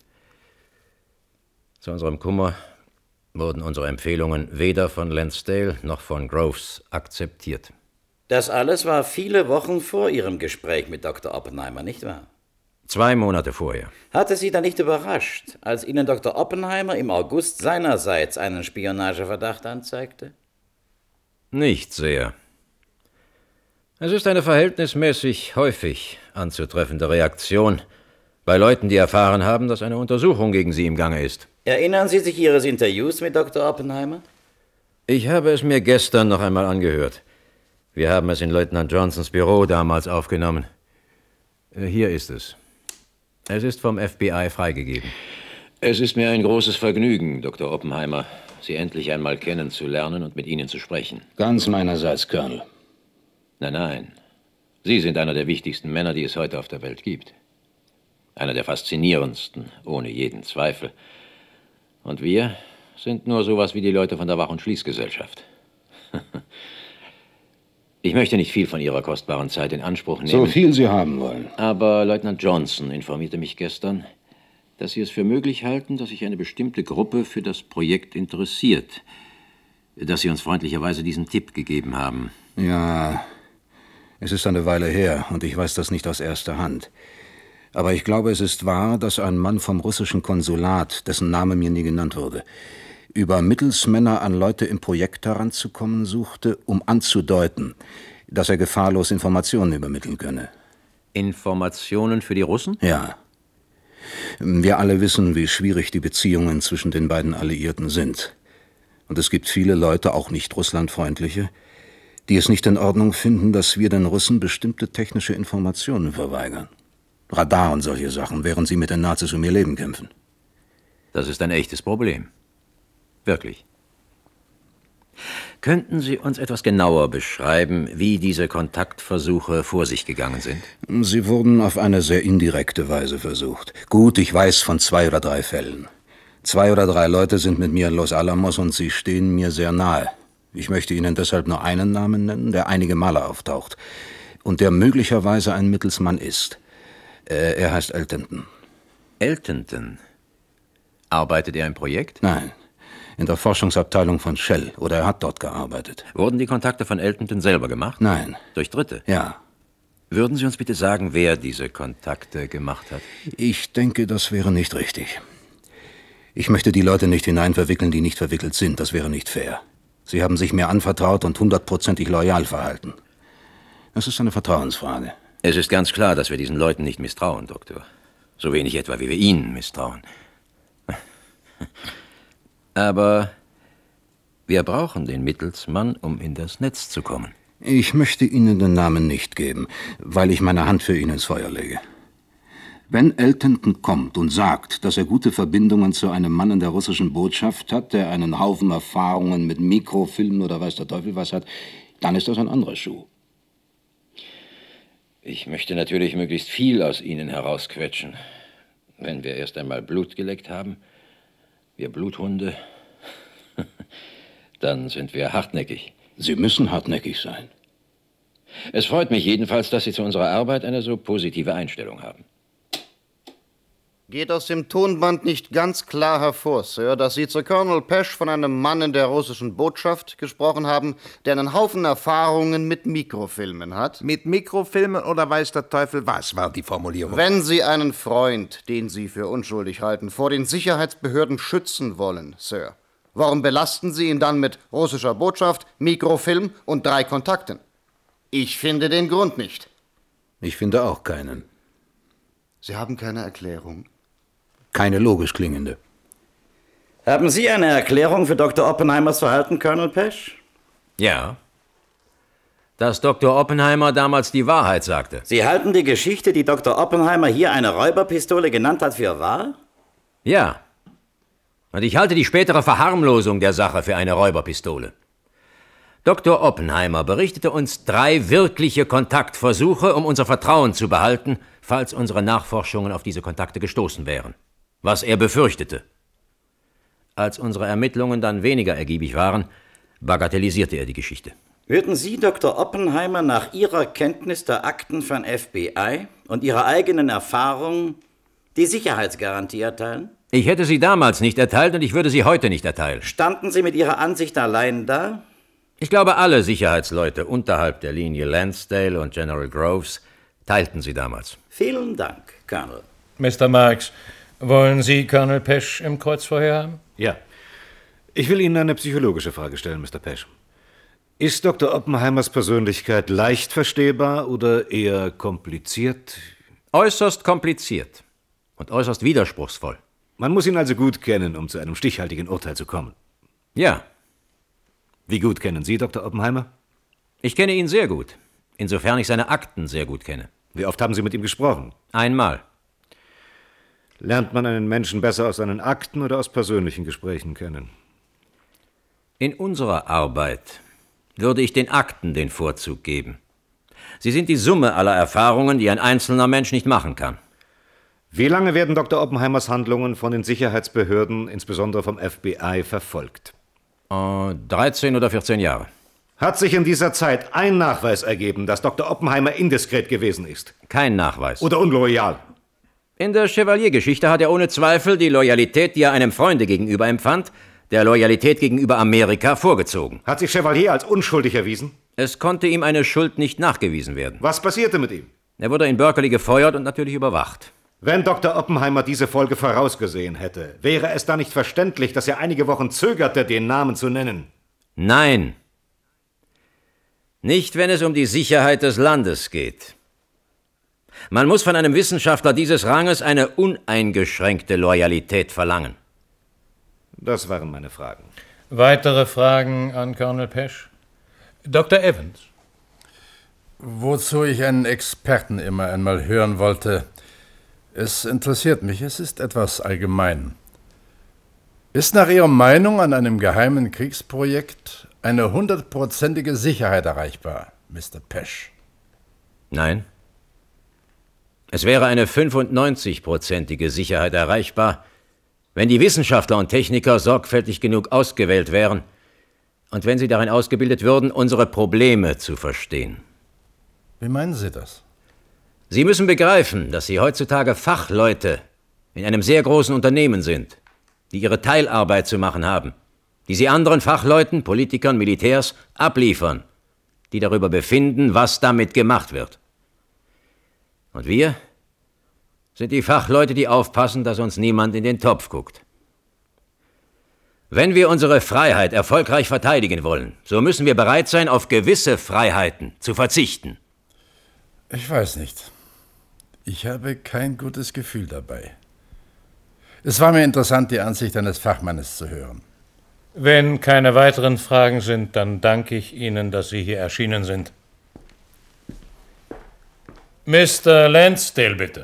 Zu unserem Kummer wurden unsere Empfehlungen weder von Lansdale noch von Groves akzeptiert. Das alles war viele Wochen vor Ihrem Gespräch mit Dr. Oppenheimer, nicht wahr? 2 Monate vorher. Hatte Sie da nicht überrascht, als Ihnen Dr. Oppenheimer im August seinerseits einen Spionageverdacht anzeigte? Nicht sehr. Es ist eine verhältnismäßig häufig anzutreffende Reaktion bei Leuten, die erfahren haben, dass eine Untersuchung gegen sie im Gange ist. Erinnern Sie sich Ihres Interviews mit Dr. Oppenheimer? Ich habe es mir gestern noch einmal angehört. Wir haben es in Leutnant Johnsons Büro damals aufgenommen. Hier ist es. Es ist vom FBI freigegeben. Es ist mir ein großes Vergnügen, Dr. Oppenheimer, Sie endlich einmal kennenzulernen und mit Ihnen zu sprechen. Ganz meinerseits, Colonel. Nein. Sie sind einer der wichtigsten Männer, die es heute auf der Welt gibt. Einer der faszinierendsten, ohne jeden Zweifel. Und wir sind nur sowas wie die Leute von der Wach- und Schließgesellschaft. Ich möchte nicht viel von Ihrer kostbaren Zeit in Anspruch nehmen. So viel Sie haben wollen. Aber Leutnant Johnson informierte mich gestern, dass Sie es für möglich halten, dass sich eine bestimmte Gruppe für das Projekt interessiert. Dass Sie uns freundlicherweise diesen Tipp gegeben haben. Ja, es ist eine Weile her und ich weiß das nicht aus erster Hand. Aber ich glaube, es ist wahr, dass ein Mann vom russischen Konsulat, dessen Name mir nie genannt wurde, über Mittelsmänner an Leute im Projekt heranzukommen suchte, um anzudeuten, dass er gefahrlos Informationen übermitteln könne. Informationen für die Russen? Ja. Wir alle wissen, wie schwierig die Beziehungen zwischen den beiden Alliierten sind. Und es gibt viele Leute, auch nicht russlandfreundliche, die es nicht in Ordnung finden, dass wir den Russen bestimmte technische Informationen verweigern. Radar und solche Sachen, während sie mit den Nazis um ihr Leben kämpfen. Das ist ein echtes Problem. Wirklich. Könnten Sie uns etwas genauer beschreiben, wie diese Kontaktversuche vor sich gegangen sind? Sie wurden auf eine sehr indirekte Weise versucht. Gut, ich weiß von 2 oder 3 Fällen. 2 oder 3 Leute sind mit mir in Los Alamos und sie stehen mir sehr nahe. Ich möchte Ihnen deshalb nur einen Namen nennen, der einige Male auftaucht und der möglicherweise ein Mittelsmann ist. Er heißt Eltenton. Eltenton? Arbeitet er im Projekt? Nein, in der Forschungsabteilung von Shell, oder er hat dort gearbeitet. Wurden die Kontakte von Eltenton selber gemacht? Nein. Durch Dritte? Ja. Würden Sie uns bitte sagen, wer diese Kontakte gemacht hat? Ich denke, das wäre nicht richtig. Ich möchte die Leute nicht hineinverwickeln, die nicht verwickelt sind. Das wäre nicht fair. Sie haben sich mir anvertraut und 100%ig loyal verhalten. Das ist eine Vertrauensfrage. Es ist ganz klar, dass wir diesen Leuten nicht misstrauen, Doktor. So wenig etwa, wie wir Ihnen misstrauen. Aber wir brauchen den Mittelsmann, um in das Netz zu kommen. Ich möchte Ihnen den Namen nicht geben, weil ich meine Hand für ihn ins Feuer lege. Wenn Eltenton kommt und sagt, dass er gute Verbindungen zu einem Mann in der russischen Botschaft hat, der einen Haufen Erfahrungen mit Mikrofilmen oder weiß der Teufel was hat, dann ist das ein anderer Schuh. Ich möchte natürlich möglichst viel aus Ihnen herausquetschen. Wenn wir erst einmal Blut geleckt haben, wir Bluthunde, dann sind wir hartnäckig. Sie müssen hartnäckig sein. Es freut mich jedenfalls, dass Sie zu unserer Arbeit eine so positive Einstellung haben. Geht aus dem Tonband nicht ganz klar hervor, Sir, dass Sie zu Colonel Pesch von einem Mann in der russischen Botschaft gesprochen haben, der einen Haufen Erfahrungen mit Mikrofilmen hat? Mit Mikrofilmen oder weiß der Teufel was, war die Formulierung. Wenn Sie einen Freund, den Sie für unschuldig halten, vor den Sicherheitsbehörden schützen wollen, Sir, warum belasten Sie ihn dann mit russischer Botschaft, Mikrofilm und 3 Kontakten? Ich finde den Grund nicht. Ich finde auch keinen. Sie haben keine Erklärung? Keine logisch klingende. Haben Sie eine Erklärung für Dr. Oppenheimers Verhalten, Colonel Pesch? Ja. Dass Dr. Oppenheimer damals die Wahrheit sagte. Sie halten die Geschichte, die Dr. Oppenheimer hier eine Räuberpistole genannt hat, für wahr? Ja. Und ich halte die spätere Verharmlosung der Sache für eine Räuberpistole. Dr. Oppenheimer berichtete uns 3 wirkliche Kontaktversuche, um unser Vertrauen zu behalten, falls unsere Nachforschungen auf diese Kontakte gestoßen wären. Was er befürchtete. Als unsere Ermittlungen dann weniger ergiebig waren, bagatellisierte er die Geschichte. Würden Sie, Dr. Oppenheimer, nach Ihrer Kenntnis der Akten von FBI und Ihrer eigenen Erfahrung die Sicherheitsgarantie erteilen? Ich hätte sie damals nicht erteilt und ich würde sie heute nicht erteilen. Standen Sie mit Ihrer Ansicht allein da? Ich glaube, alle Sicherheitsleute unterhalb der Linie Lansdale und General Groves teilten sie damals. Vielen Dank, Colonel. Mr. Marks, wollen Sie Colonel Pesch im Kreuzverhör haben? Ja. Ich will Ihnen eine psychologische Frage stellen, Mr. Pesch. Ist Dr. Oppenheimers Persönlichkeit leicht verstehbar oder eher kompliziert? Äußerst kompliziert und äußerst widerspruchsvoll. Man muss ihn also gut kennen, um zu einem stichhaltigen Urteil zu kommen. Ja. Wie gut kennen Sie Dr. Oppenheimer? Ich kenne ihn sehr gut, insofern ich seine Akten sehr gut kenne. Wie oft haben Sie mit ihm gesprochen? Einmal. Lernt man einen Menschen besser aus seinen Akten oder aus persönlichen Gesprächen kennen? In unserer Arbeit würde ich den Akten den Vorzug geben. Sie sind die Summe aller Erfahrungen, die ein einzelner Mensch nicht machen kann. Wie lange werden Dr. Oppenheimers Handlungen von den Sicherheitsbehörden, insbesondere vom FBI, verfolgt? 13 oder 14 Jahre. Hat sich in dieser Zeit ein Nachweis ergeben, dass Dr. Oppenheimer indiskret gewesen ist? Kein Nachweis. Oder unloyal? In der Chevalier-Geschichte hat er ohne Zweifel die Loyalität, die er einem Freunde gegenüber empfand, der Loyalität gegenüber Amerika vorgezogen. Hat sich Chevalier als unschuldig erwiesen? Es konnte ihm eine Schuld nicht nachgewiesen werden. Was passierte mit ihm? Er wurde in Berkeley gefeuert und natürlich überwacht. Wenn Dr. Oppenheimer diese Folge vorausgesehen hätte, wäre es da nicht verständlich, dass er einige Wochen zögerte, den Namen zu nennen? Nein. Nicht, wenn es um die Sicherheit des Landes geht. Man muss von einem Wissenschaftler dieses Ranges eine uneingeschränkte Loyalität verlangen. Das waren meine Fragen. Weitere Fragen an Colonel Pesch? Dr. Evans. Wozu ich einen Experten immer einmal hören wollte, es interessiert mich, es ist etwas allgemein. Ist nach Ihrer Meinung an einem geheimen Kriegsprojekt eine 100%ige Sicherheit erreichbar, Mr. Pesch? Nein. Es wäre eine 95%ige Sicherheit erreichbar, wenn die Wissenschaftler und Techniker sorgfältig genug ausgewählt wären und wenn sie darin ausgebildet würden, unsere Probleme zu verstehen. Wie meinen Sie das? Sie müssen begreifen, dass Sie heutzutage Fachleute in einem sehr großen Unternehmen sind, die ihre Teilarbeit zu machen haben, die sie anderen Fachleuten, Politikern, Militärs abliefern, die darüber befinden, was damit gemacht wird. Und wir sind die Fachleute, die aufpassen, dass uns niemand in den Topf guckt. Wenn wir unsere Freiheit erfolgreich verteidigen wollen, so müssen wir bereit sein, auf gewisse Freiheiten zu verzichten. Ich weiß nicht. Ich habe kein gutes Gefühl dabei. Es war mir interessant, die Ansicht eines Fachmannes zu hören. Wenn keine weiteren Fragen sind, dann danke ich Ihnen, dass Sie hier erschienen sind. Mr. Lansdale, bitte.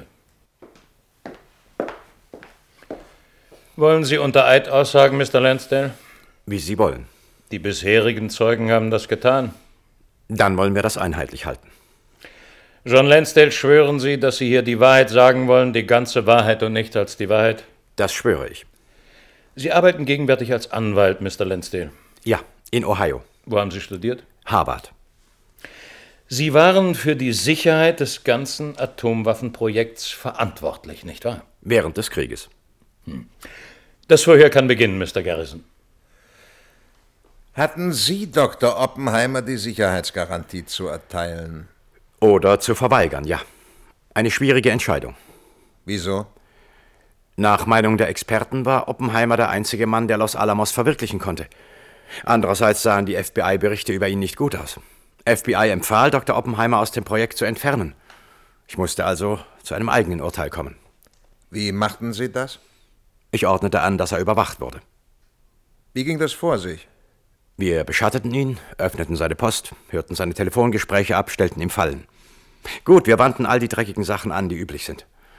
Wollen Sie unter Eid aussagen, Mr. Lansdale? Wie Sie wollen. Die bisherigen Zeugen haben das getan. Dann wollen wir das einheitlich halten. John Lansdale, schwören Sie, dass Sie hier die Wahrheit sagen wollen, die ganze Wahrheit und nichts als die Wahrheit? Das schwöre ich. Sie arbeiten gegenwärtig als Anwalt, Mr. Lansdale. Ja, in Ohio. Wo haben Sie studiert? Harvard. Sie waren für die Sicherheit des ganzen Atomwaffenprojekts verantwortlich, nicht wahr? Während des Krieges. Das Verhör kann beginnen, Mr. Garrison. Hatten Sie, Dr. Oppenheimer, die Sicherheitsgarantie zu erteilen? Oder zu verweigern, ja. Eine schwierige Entscheidung. Wieso? Nach Meinung der Experten war Oppenheimer der einzige Mann, der Los Alamos verwirklichen konnte. Andererseits sahen die FBI-Berichte über ihn nicht gut aus. FBI empfahl, Dr. Oppenheimer aus dem Projekt zu entfernen. Ich musste also zu einem eigenen Urteil kommen. Wie machten Sie das? Ich ordnete an, dass er überwacht wurde. Wie ging das vor sich? Wir beschatteten ihn, öffneten seine Post, hörten seine Telefongespräche ab, stellten ihm Fallen. Gut, wir wandten all die dreckigen Sachen an, die üblich sind.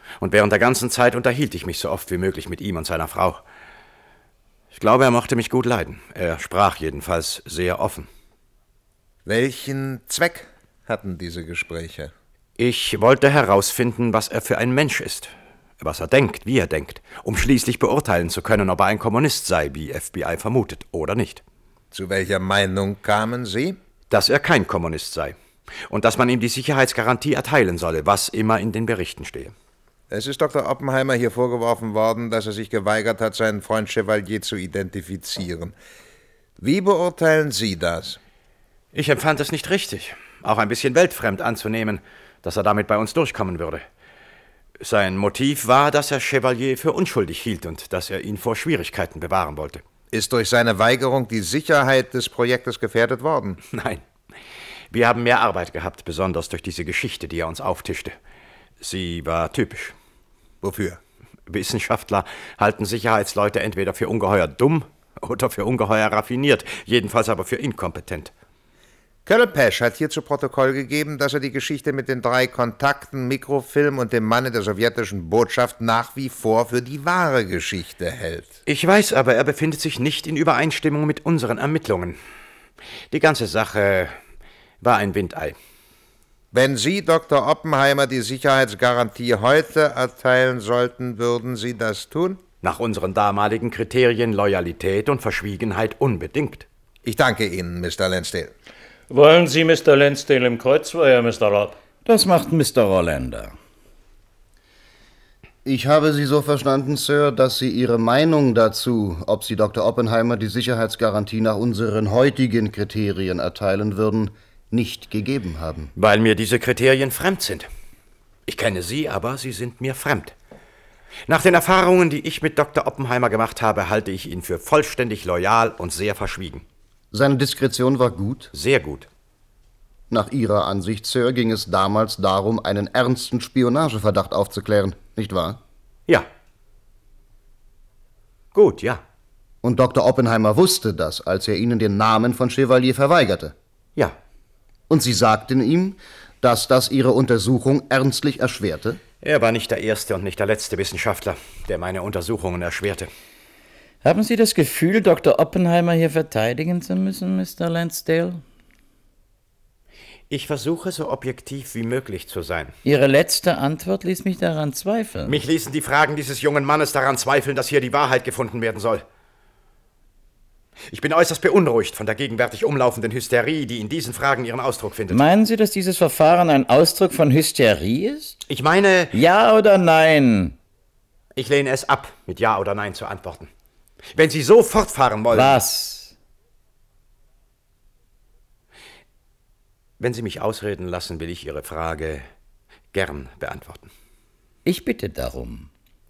Und während der ganzen Zeit unterhielt ich mich so oft wie möglich mit ihm und seiner Frau. Ich glaube, er mochte mich gut leiden. Er sprach jedenfalls sehr offen. Welchen Zweck hatten diese Gespräche? Ich wollte herausfinden, was er für ein Mensch ist, was er denkt, wie er denkt, um schließlich beurteilen zu können, ob er ein Kommunist sei, wie FBI vermutet, oder nicht. Zu welcher Meinung kamen Sie? Dass er kein Kommunist sei und dass man ihm die Sicherheitsgarantie erteilen solle, was immer in den Berichten stehe. Es ist Dr. Oppenheimer hier vorgeworfen worden, dass er sich geweigert hat, seinen Freund Chevalier zu identifizieren. Wie beurteilen Sie das? Ich empfand es nicht richtig, auch ein bisschen weltfremd anzunehmen, dass er damit bei uns durchkommen würde. Sein Motiv war, dass er Chevalier für unschuldig hielt und dass er ihn vor Schwierigkeiten bewahren wollte. Ist durch seine Weigerung die Sicherheit des Projektes gefährdet worden? Nein. Wir haben mehr Arbeit gehabt, besonders durch diese Geschichte, die er uns auftischte. Sie war typisch. Wofür? Wissenschaftler halten Sicherheitsleute entweder für ungeheuer dumm oder für ungeheuer raffiniert, jedenfalls aber für inkompetent. Colonel Pesch hat hier zu Protokoll gegeben, dass er die Geschichte mit den 3 Kontakten, Mikrofilm und dem Mann in der sowjetischen Botschaft nach wie vor für die wahre Geschichte hält. Ich weiß aber, er befindet sich nicht in Übereinstimmung mit unseren Ermittlungen. Die ganze Sache war ein Windei. Wenn Sie Dr. Oppenheimer die Sicherheitsgarantie heute erteilen sollten, würden Sie das tun? Nach unseren damaligen Kriterien Loyalität und Verschwiegenheit unbedingt. Ich danke Ihnen, Mr. Lansdale. Wollen Sie Mr. Lansdale im Kreuzfeuer, Mr. Robb? Das macht Mr. Rollander. Ich habe Sie so verstanden, Sir, dass Sie Ihre Meinung dazu, ob Sie Dr. Oppenheimer die Sicherheitsgarantie nach unseren heutigen Kriterien erteilen würden, nicht gegeben haben. Weil mir diese Kriterien fremd sind. Ich kenne Sie, aber sie sind mir fremd. Nach den Erfahrungen, die ich mit Dr. Oppenheimer gemacht habe, halte ich ihn für vollständig loyal und sehr verschwiegen. Seine Diskretion war gut? Sehr gut. Nach Ihrer Ansicht, Sir, ging es damals darum, einen ernsten Spionageverdacht aufzuklären, nicht wahr? Ja. Gut, ja. Und Dr. Oppenheimer wusste das, als er Ihnen den Namen von Chevalier verweigerte? Ja. Und Sie sagten ihm, dass das Ihre Untersuchung ernstlich erschwerte? Er war nicht der erste und nicht der letzte Wissenschaftler, der meine Untersuchungen erschwerte. Haben Sie das Gefühl, Dr. Oppenheimer hier verteidigen zu müssen, Mr. Lansdale? Ich versuche, so objektiv wie möglich zu sein. Ihre letzte Antwort ließ mich daran zweifeln. Mich ließen die Fragen dieses jungen Mannes daran zweifeln, dass hier die Wahrheit gefunden werden soll. Ich bin äußerst beunruhigt von der gegenwärtig umlaufenden Hysterie, die in diesen Fragen ihren Ausdruck findet. Meinen Sie, dass dieses Verfahren ein Ausdruck von Hysterie ist? Ich meine... Ja oder nein? Ich lehne es ab, mit Ja oder Nein zu antworten. Wenn Sie so fortfahren wollen... Was? Wenn Sie mich ausreden lassen, will ich Ihre Frage gern beantworten. Ich bitte darum.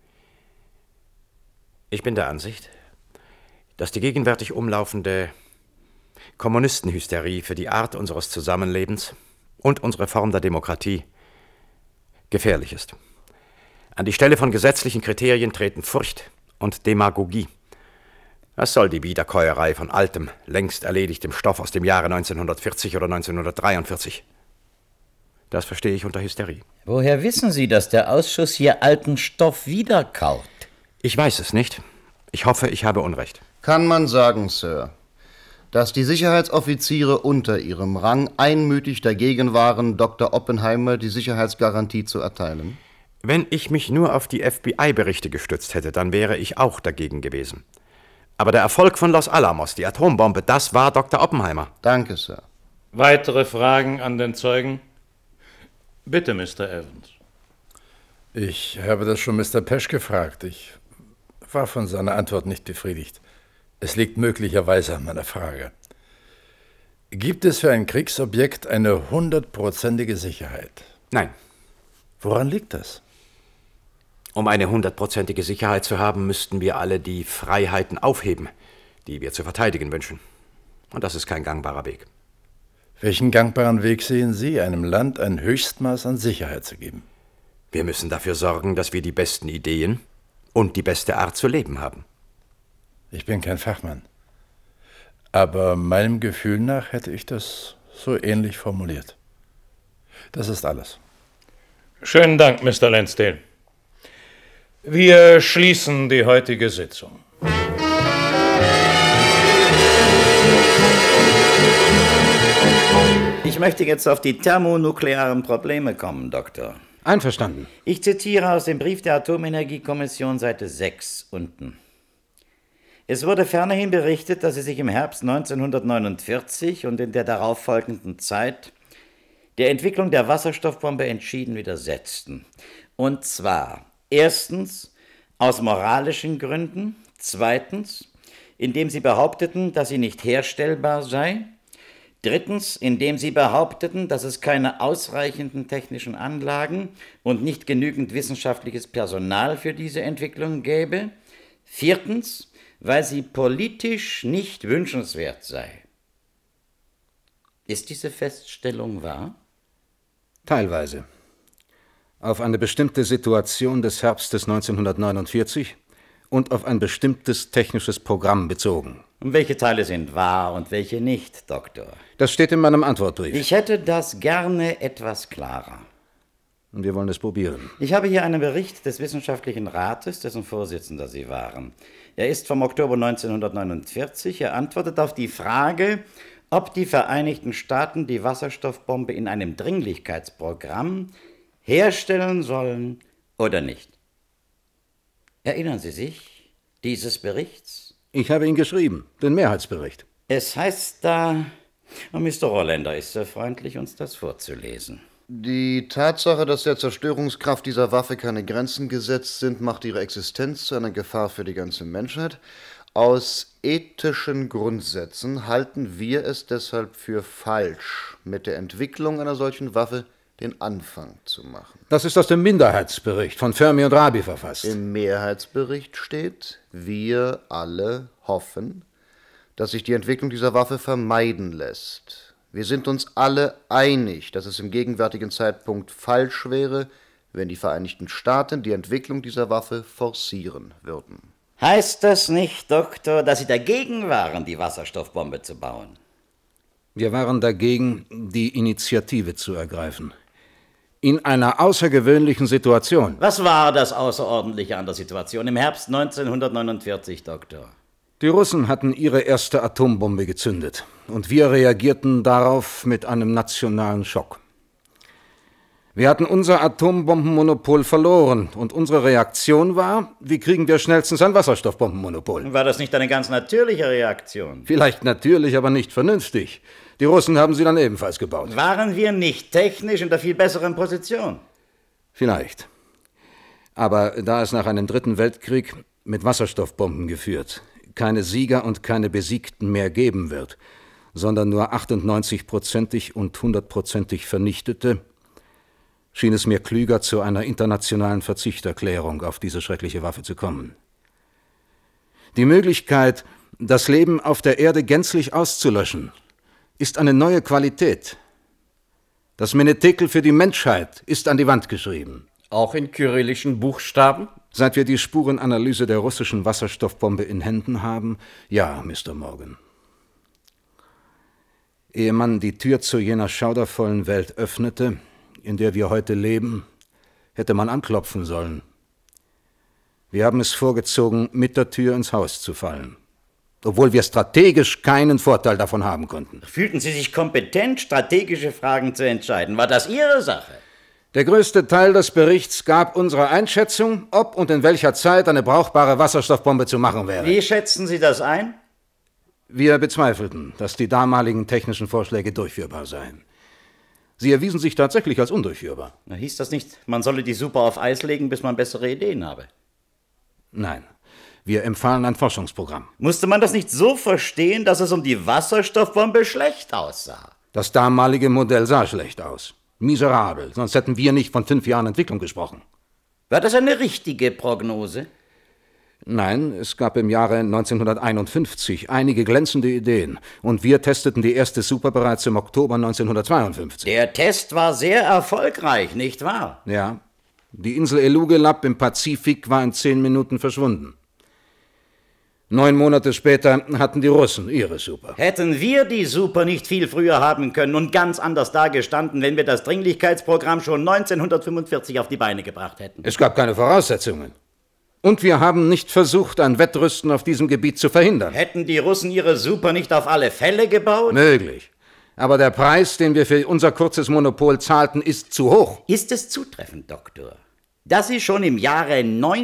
Ich bin der Ansicht, dass die gegenwärtig umlaufende Kommunistenhysterie für die Art unseres Zusammenlebens und unsere Form der Demokratie gefährlich ist. An die Stelle von gesetzlichen Kriterien treten Furcht und Demagogie. Was soll die Wiederkäuerei von altem, längst erledigtem Stoff aus dem Jahre 1940 oder 1943? Das verstehe ich unter Hysterie. Woher wissen Sie, dass der Ausschuss hier alten Stoff wiederkaut? Ich weiß es nicht. Ich hoffe, ich habe Unrecht. Kann man sagen, Sir, dass die Sicherheitsoffiziere unter ihrem Rang einmütig dagegen waren, Dr. Oppenheimer die Sicherheitsgarantie zu erteilen? Wenn ich mich nur auf die FBI-Berichte gestützt hätte, dann wäre ich auch dagegen gewesen. Aber der Erfolg von Los Alamos, die Atombombe, das war Dr. Oppenheimer. Danke, Sir. Weitere Fragen an den Zeugen? Bitte, Mr. Evans. Ich habe das schon Mr. Pesch gefragt. Ich war von seiner Antwort nicht befriedigt. Es liegt möglicherweise an meiner Frage. Gibt es für ein Kriegsobjekt eine 100%ige Sicherheit? Nein. Woran liegt das? Um eine 100%ige Sicherheit zu haben, müssten wir alle die Freiheiten aufheben, die wir zu verteidigen wünschen. Und das ist kein gangbarer Weg. Welchen gangbaren Weg sehen Sie, einem Land ein Höchstmaß an Sicherheit zu geben? Wir müssen dafür sorgen, dass wir die besten Ideen und die beste Art zu leben haben. Ich bin kein Fachmann. Aber meinem Gefühl nach hätte ich das so ähnlich formuliert. Das ist alles. Schönen Dank, Mr. Lansdale. Wir schließen die heutige Sitzung. Ich möchte jetzt auf die thermonuklearen Probleme kommen, Doktor. Einverstanden. Ich zitiere aus dem Brief der Atomenergiekommission, Seite 6 unten. Es wurde fernerhin berichtet, dass sie sich im Herbst 1949 und in der darauffolgenden Zeit der Entwicklung der Wasserstoffbombe entschieden widersetzten. Und zwar erstens aus moralischen Gründen, zweitens, indem sie behaupteten, dass sie nicht herstellbar sei, drittens, indem sie behaupteten, dass es keine ausreichenden technischen Anlagen und nicht genügend wissenschaftliches Personal für diese Entwicklung gäbe, viertens, weil sie politisch nicht wünschenswert sei. Ist diese Feststellung wahr? Teilweise. Auf eine bestimmte Situation des Herbstes 1949 und auf ein bestimmtes technisches Programm bezogen. Und welche Teile sind wahr und welche nicht, Doktor? Das steht in meinem Antwortbrief. Ich hätte das gerne etwas klarer. Und wir wollen es probieren. Ich habe hier einen Bericht des Wissenschaftlichen Rates, dessen Vorsitzender Sie waren. Er ist vom Oktober 1949. Er antwortet auf die Frage, ob die Vereinigten Staaten die Wasserstoffbombe in einem Dringlichkeitsprogramm herstellen sollen oder nicht. Erinnern Sie sich dieses Berichts? Ich habe ihn geschrieben, den Mehrheitsbericht. Es heißt da, Mr. Rolländer ist so freundlich, uns das vorzulesen. Die Tatsache, dass der Zerstörungskraft dieser Waffe keine Grenzen gesetzt sind, macht ihre Existenz zu einer Gefahr für die ganze Menschheit. Aus ethischen Grundsätzen halten wir es deshalb für falsch, mit der Entwicklung einer solchen Waffe den Anfang zu machen. Das ist aus dem Minderheitsbericht von Fermi und Rabi verfasst. Im Mehrheitsbericht steht, wir alle hoffen, dass sich die Entwicklung dieser Waffe vermeiden lässt. Wir sind uns alle einig, dass es im gegenwärtigen Zeitpunkt falsch wäre, wenn die Vereinigten Staaten die Entwicklung dieser Waffe forcieren würden. Heißt das nicht, Doktor, dass Sie dagegen waren, die Wasserstoffbombe zu bauen? Wir waren dagegen, die Initiative zu ergreifen. In einer außergewöhnlichen Situation. Was war das Außerordentliche an der Situation im Herbst 1949, Doktor? Die Russen hatten ihre erste Atombombe gezündet und wir reagierten darauf mit einem nationalen Schock. Wir hatten unser Atombombenmonopol verloren und unsere Reaktion war, wie kriegen wir schnellstens ein Wasserstoffbombenmonopol? War das nicht eine ganz natürliche Reaktion? Vielleicht natürlich, aber nicht vernünftig. Die Russen haben sie dann ebenfalls gebaut. Waren wir nicht technisch in der viel besseren Position? Vielleicht. Aber da es nach einem Dritten Weltkrieg mit Wasserstoffbomben geführt keine Sieger und keine Besiegten mehr geben wird, sondern nur 98%ig und 100%ig Vernichtete, schien es mir klüger, zu einer internationalen Verzichterklärung auf diese schreckliche Waffe zu kommen. Die Möglichkeit, das Leben auf der Erde gänzlich auszulöschen, ist eine neue Qualität. Das Menetekel für die Menschheit ist an die Wand geschrieben. Auch in kyrillischen Buchstaben? Seit wir die Spurenanalyse der russischen Wasserstoffbombe in Händen haben, ja, Mr. Morgan. Ehe man die Tür zu jener schaudervollen Welt öffnete, in der wir heute leben, hätte man anklopfen sollen. Wir haben es vorgezogen, mit der Tür ins Haus zu fallen, obwohl wir strategisch keinen Vorteil davon haben konnten. Fühlten Sie sich kompetent, strategische Fragen zu entscheiden? War das Ihre Sache? Der größte Teil des Berichts gab unsere Einschätzung, ob und in welcher Zeit eine brauchbare Wasserstoffbombe zu machen wäre. Wie schätzen Sie das ein? Wir bezweifelten, dass die damaligen technischen Vorschläge durchführbar seien. Sie erwiesen sich tatsächlich als undurchführbar. Na, hieß das nicht, man solle die Super auf Eis legen, bis man bessere Ideen habe? Nein, wir empfahlen ein Forschungsprogramm. Musste man das nicht so verstehen, dass es um die Wasserstoffbombe schlecht aussah? Das damalige Modell sah schlecht aus. Miserabel, sonst hätten wir nicht von 5 Jahren Entwicklung gesprochen. War das eine richtige Prognose? Nein, es gab im Jahre 1951 einige glänzende Ideen und wir testeten die erste Super bereits im Oktober 1952. Der Test war sehr erfolgreich, nicht wahr? Ja. Die Insel Elugelab im Pazifik war in 10 Minuten verschwunden. 9 Monate später hatten die Russen ihre Super. Hätten wir die Super nicht viel früher haben können und ganz anders dagestanden, wenn wir das Dringlichkeitsprogramm schon 1945 auf die Beine gebracht hätten? Es gab keine Voraussetzungen. Und wir haben nicht versucht, ein Wettrüsten auf diesem Gebiet zu verhindern. Hätten die Russen ihre Super nicht auf alle Fälle gebaut? Möglich. Aber der Preis, den wir für unser kurzes Monopol zahlten, ist zu hoch. Ist es zutreffend, Doktor, dass Sie schon im Jahre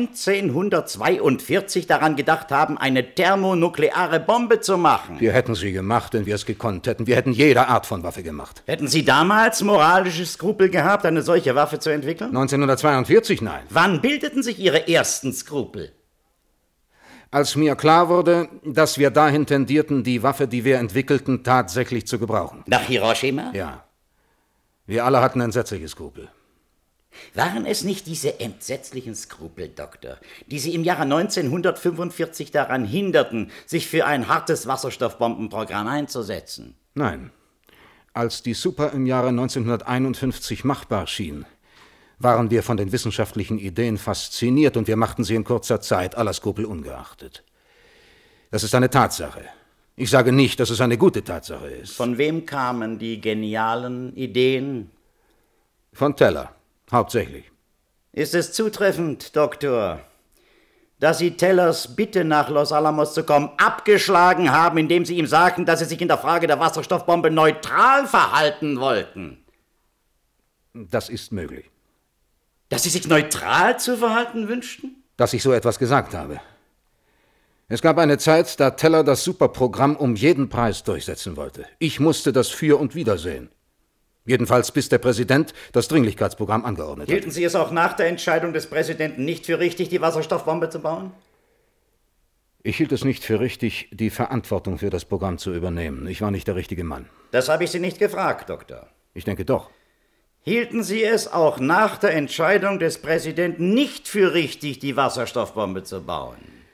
1942 daran gedacht haben, eine thermonukleare Bombe zu machen? Wir hätten sie gemacht, wenn wir es gekonnt hätten. Wir hätten jede Art von Waffe gemacht. Hätten Sie damals moralische Skrupel gehabt, eine solche Waffe zu entwickeln? 1942, nein. Wann bildeten sich Ihre ersten Skrupel? Als mir klar wurde, dass wir dahin tendierten, die Waffe, die wir entwickelten, tatsächlich zu gebrauchen. Nach Hiroshima? Ja. Wir alle hatten entsetzliche Skrupel. Waren es nicht diese entsetzlichen Skrupel, Doktor, die Sie im Jahre 1945 daran hinderten, sich für ein hartes Wasserstoffbombenprogramm einzusetzen? Nein. Als die Super im Jahre 1951 machbar schien, waren wir von den wissenschaftlichen Ideen fasziniert und wir machten sie in kurzer Zeit, aller Skrupel ungeachtet. Das ist eine Tatsache. Ich sage nicht, dass es eine gute Tatsache ist. Von wem kamen die genialen Ideen? Von Teller. Hauptsächlich. Ist es zutreffend, Doktor, dass Sie Tellers Bitte nach Los Alamos zu kommen abgeschlagen haben, indem Sie ihm sagten, dass Sie sich in der Frage der Wasserstoffbombe neutral verhalten wollten? Das ist möglich. Dass Sie sich neutral zu verhalten wünschten? Dass ich so etwas gesagt habe. Es gab eine Zeit, da Teller das Superprogramm um jeden Preis durchsetzen wollte. Ich musste das Für und Wider sehen. Jedenfalls bis der Präsident das Dringlichkeitsprogramm angeordnet hat. Hielten Sie es auch nach der Entscheidung des Präsidenten nicht für richtig, die Wasserstoffbombe zu bauen? Ich hielt es nicht für richtig, die Verantwortung für das Programm zu übernehmen. Ich war nicht der richtige Mann. Das habe ich Sie nicht gefragt, Doktor. Ich denke doch. Hielten Sie es auch nach der Entscheidung des Präsidenten nicht für richtig, die Wasserstoffbombe zu bauen?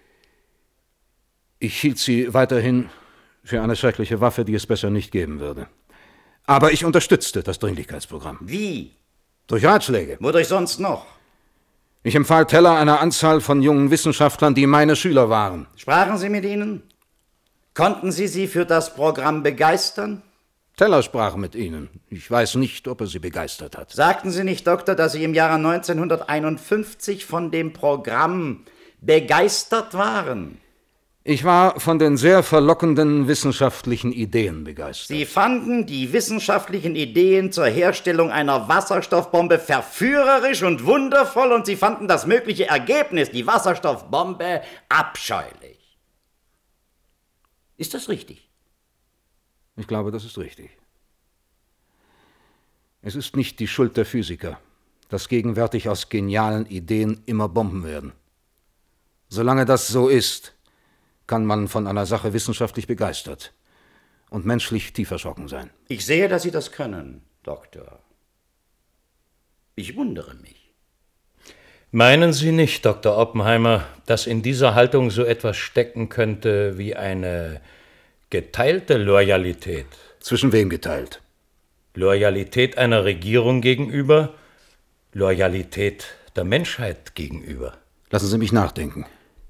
Ich hielt sie weiterhin für eine schreckliche Waffe, die es besser nicht geben würde. Aber ich unterstützte das Dringlichkeitsprogramm. Wie? Durch Ratschläge. Wodurch sonst noch? Ich empfahl Teller einer Anzahl von jungen Wissenschaftlern, die meine Schüler waren. Sprachen Sie mit ihnen? Konnten Sie sie für das Programm begeistern? Teller sprach mit ihnen. Ich weiß nicht, ob er sie begeistert hat. Sagten Sie nicht, Doktor, dass Sie im Jahre 1951 von dem Programm begeistert waren? Ich war von den sehr verlockenden wissenschaftlichen Ideen begeistert. Sie fanden die wissenschaftlichen Ideen zur Herstellung einer Wasserstoffbombe verführerisch und wundervoll und Sie fanden das mögliche Ergebnis, die Wasserstoffbombe, abscheulich. Ist das richtig? Ich glaube, das ist richtig. Es ist nicht die Schuld der Physiker, dass gegenwärtig aus genialen Ideen immer Bomben werden. Solange das so ist, kann man von einer Sache wissenschaftlich begeistert und menschlich tief erschrocken sein. Ich sehe, dass Sie das können, Doktor. Ich wundere mich. Meinen Sie nicht, Dr. Oppenheimer, dass in dieser Haltung so etwas stecken könnte wie eine geteilte Loyalität? Zwischen wem geteilt? Loyalität einer Regierung gegenüber, Loyalität der Menschheit gegenüber. Lassen Sie mich nachdenken.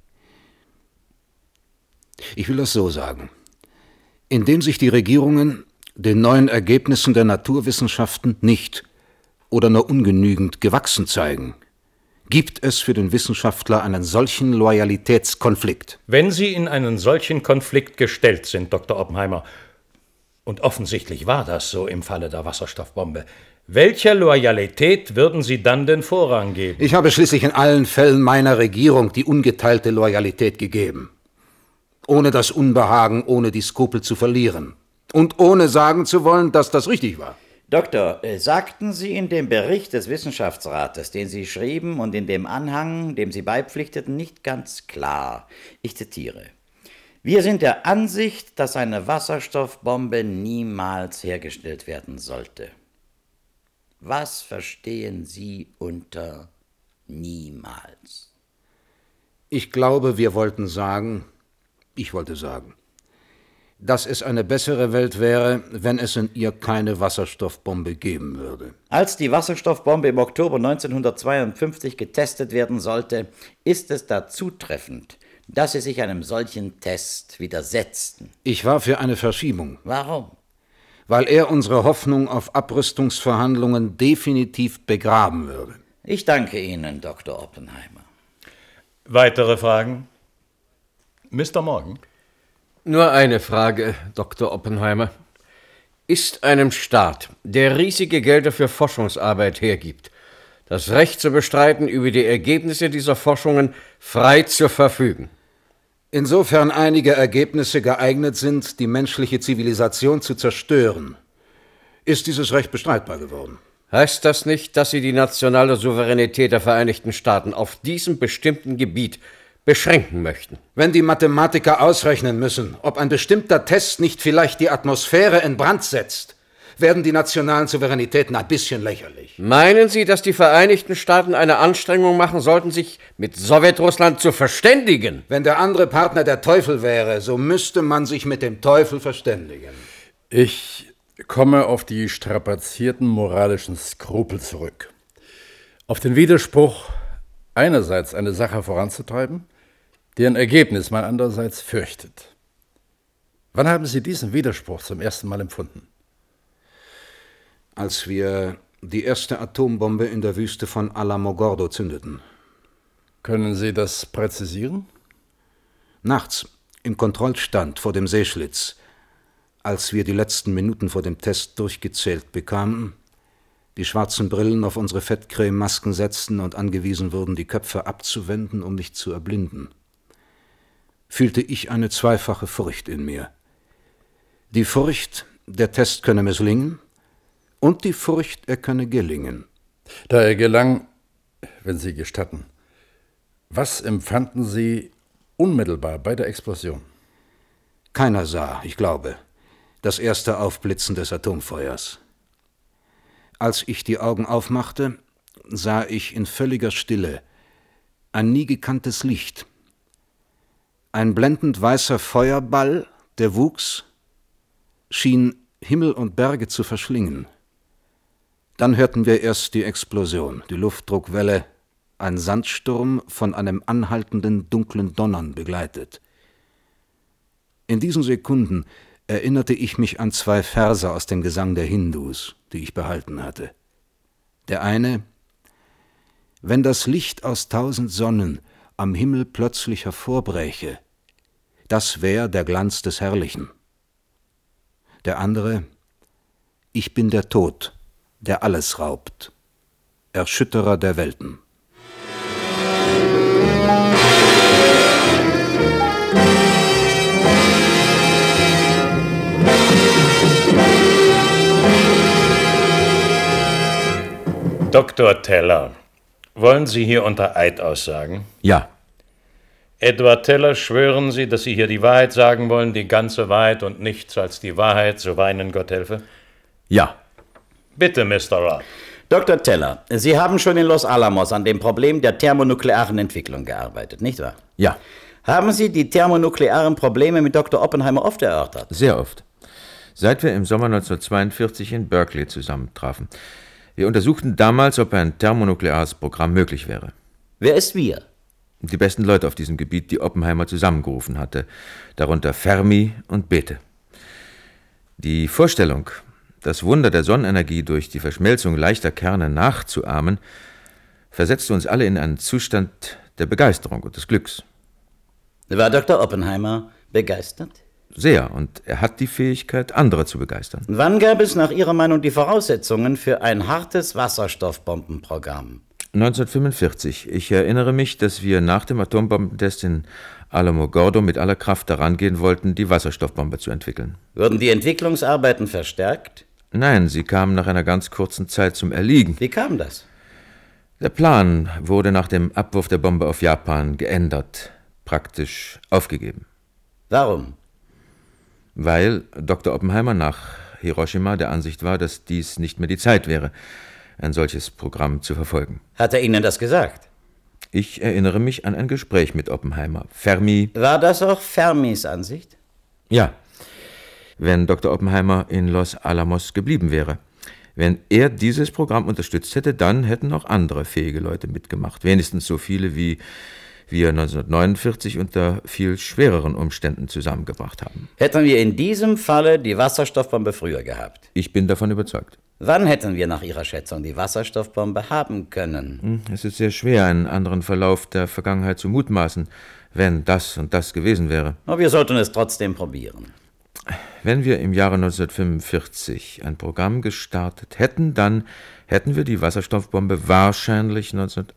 Ich will das so sagen. Indem sich die Regierungen den neuen Ergebnissen der Naturwissenschaften nicht oder nur ungenügend gewachsen zeigen, gibt es für den Wissenschaftler einen solchen Loyalitätskonflikt. Wenn Sie in einen solchen Konflikt gestellt sind, Dr. Oppenheimer, und offensichtlich war das so im Falle der Wasserstoffbombe, welcher Loyalität würden Sie dann den Vorrang geben? Ich habe schließlich in allen Fällen meiner Regierung die ungeteilte Loyalität gegeben. Ohne das Unbehagen, ohne die Skrupel zu verlieren. Und ohne sagen zu wollen, dass das richtig war. Doktor, sagten Sie in dem Bericht des Wissenschaftsrates, den Sie schrieben, und in dem Anhang, dem Sie beipflichteten, nicht ganz klar. Ich zitiere: Wir sind der Ansicht, dass eine Wasserstoffbombe niemals hergestellt werden sollte. Was verstehen Sie unter niemals? Ich glaube, ich wollte sagen, dass es eine bessere Welt wäre, wenn es in ihr keine Wasserstoffbombe geben würde. Als die Wasserstoffbombe im Oktober 1952 getestet werden sollte, ist es da zutreffend, dass Sie sich einem solchen Test widersetzten. Ich war für eine Verschiebung. Warum? Weil er unsere Hoffnung auf Abrüstungsverhandlungen definitiv begraben würde. Ich danke Ihnen, Dr. Oppenheimer. Weitere Fragen? Mr. Morgan? Nur eine Frage, Dr. Oppenheimer. Ist einem Staat, der riesige Gelder für Forschungsarbeit hergibt, das Recht zu bestreiten, über die Ergebnisse dieser Forschungen frei zu verfügen? Insofern einige Ergebnisse geeignet sind, die menschliche Zivilisation zu zerstören, ist dieses Recht bestreitbar geworden. Heißt das nicht, dass Sie die nationale Souveränität der Vereinigten Staaten auf diesem bestimmten Gebiet beschränken möchten? Wenn die Mathematiker ausrechnen müssen, ob ein bestimmter Test nicht vielleicht die Atmosphäre in Brand setzt, werden die nationalen Souveränitäten ein bisschen lächerlich. Meinen Sie, dass die Vereinigten Staaten eine Anstrengung machen sollten, sich mit Sowjetrussland zu verständigen? Wenn der andere Partner der Teufel wäre, so müsste man sich mit dem Teufel verständigen. Ich komme auf die strapazierten moralischen Skrupel zurück. Auf den Widerspruch, einerseits eine Sache voranzutreiben, deren Ergebnis man andererseits fürchtet. Wann haben Sie diesen Widerspruch zum ersten Mal empfunden? Als wir die erste Atombombe in der Wüste von Alamogordo zündeten. Können Sie das präzisieren? Nachts, im Kontrollstand vor dem Seeschlitz, als wir die letzten Minuten vor dem Test durchgezählt bekamen, die schwarzen Brillen auf unsere Fettcreme-Masken setzten und angewiesen wurden, die Köpfe abzuwenden, um nicht zu erblinden, fühlte ich eine zweifache Furcht in mir. Die Furcht, der Test könne misslingen, und die Furcht, er könne gelingen. Da er gelang, wenn Sie gestatten, was empfanden Sie unmittelbar bei der Explosion? Keiner sah, ich glaube, das erste Aufblitzen des Atomfeuers. Als ich die Augen aufmachte, sah ich in völliger Stille ein nie gekanntes Licht. Ein blendend weißer Feuerball, der wuchs, schien Himmel und Berge zu verschlingen. Dann hörten wir erst die Explosion, die Luftdruckwelle, ein Sandsturm von einem anhaltenden, dunklen Donnern begleitet. In diesen Sekunden erinnerte ich mich an zwei Verse aus dem Gesang der Hindus, die ich behalten hatte. Der eine: Wenn das Licht aus 1000 Sonnen am Himmel plötzlich hervorbräche, das wär der Glanz des Herrlichen. Der andere: Ich bin der Tod, der alles raubt, Erschütterer der Welten. Dr. Teller, wollen Sie hier unter Eid aussagen? Ja. Edward Teller, schwören Sie, dass Sie hier die Wahrheit sagen wollen, die ganze Wahrheit und nichts als die Wahrheit, so wahr Ihnen Gott helfe? Ja. Bitte, Mr. Roth. Dr. Teller, Sie haben schon in Los Alamos an dem Problem der thermonuklearen Entwicklung gearbeitet, nicht wahr? Ja. Haben Sie die thermonuklearen Probleme mit Dr. Oppenheimer oft erörtert? Sehr oft. Seit wir im Sommer 1942 in Berkeley zusammentrafen. Wir untersuchten damals, ob ein thermonukleares Programm möglich wäre. Wer ist wir? Die besten Leute auf diesem Gebiet, die Oppenheimer zusammengerufen hatte, darunter Fermi und Bethe. Die Vorstellung, das Wunder der Sonnenenergie durch die Verschmelzung leichter Kerne nachzuahmen, versetzte uns alle in einen Zustand der Begeisterung und des Glücks. War Dr. Oppenheimer begeistert? Sehr, und er hat die Fähigkeit, andere zu begeistern. Wann gab es nach Ihrer Meinung die Voraussetzungen für ein hartes Wasserstoffbombenprogramm? 1945. Ich erinnere mich, dass wir nach dem Atombombentest in Alamogordo mit aller Kraft daran gehen wollten, die Wasserstoffbombe zu entwickeln. Wurden die Entwicklungsarbeiten verstärkt? Nein, sie kamen nach einer ganz kurzen Zeit zum Erliegen. Wie kam das? Der Plan wurde nach dem Abwurf der Bombe auf Japan geändert, praktisch aufgegeben. Warum? Weil Dr. Oppenheimer nach Hiroshima der Ansicht war, dass dies nicht mehr die Zeit wäre, ein solches Programm zu verfolgen. Hat er Ihnen das gesagt? Ich erinnere mich an ein Gespräch mit Oppenheimer. Fermi... War das auch Fermis Ansicht? Ja, wenn Dr. Oppenheimer in Los Alamos geblieben wäre. Wenn er dieses Programm unterstützt hätte, dann hätten auch andere fähige Leute mitgemacht. Wenigstens so viele wie wir 1949 unter viel schwereren Umständen zusammengebracht haben. Hätten wir in diesem Falle die Wasserstoffbombe früher gehabt? Ich bin davon überzeugt. Wann hätten wir nach Ihrer Schätzung die Wasserstoffbombe haben können? Es ist sehr schwer, einen anderen Verlauf der Vergangenheit zu mutmaßen, wenn das und das gewesen wäre. Aber wir sollten es trotzdem probieren. Wenn wir im Jahre 1945 ein Programm gestartet hätten, dann hätten wir die Wasserstoffbombe wahrscheinlich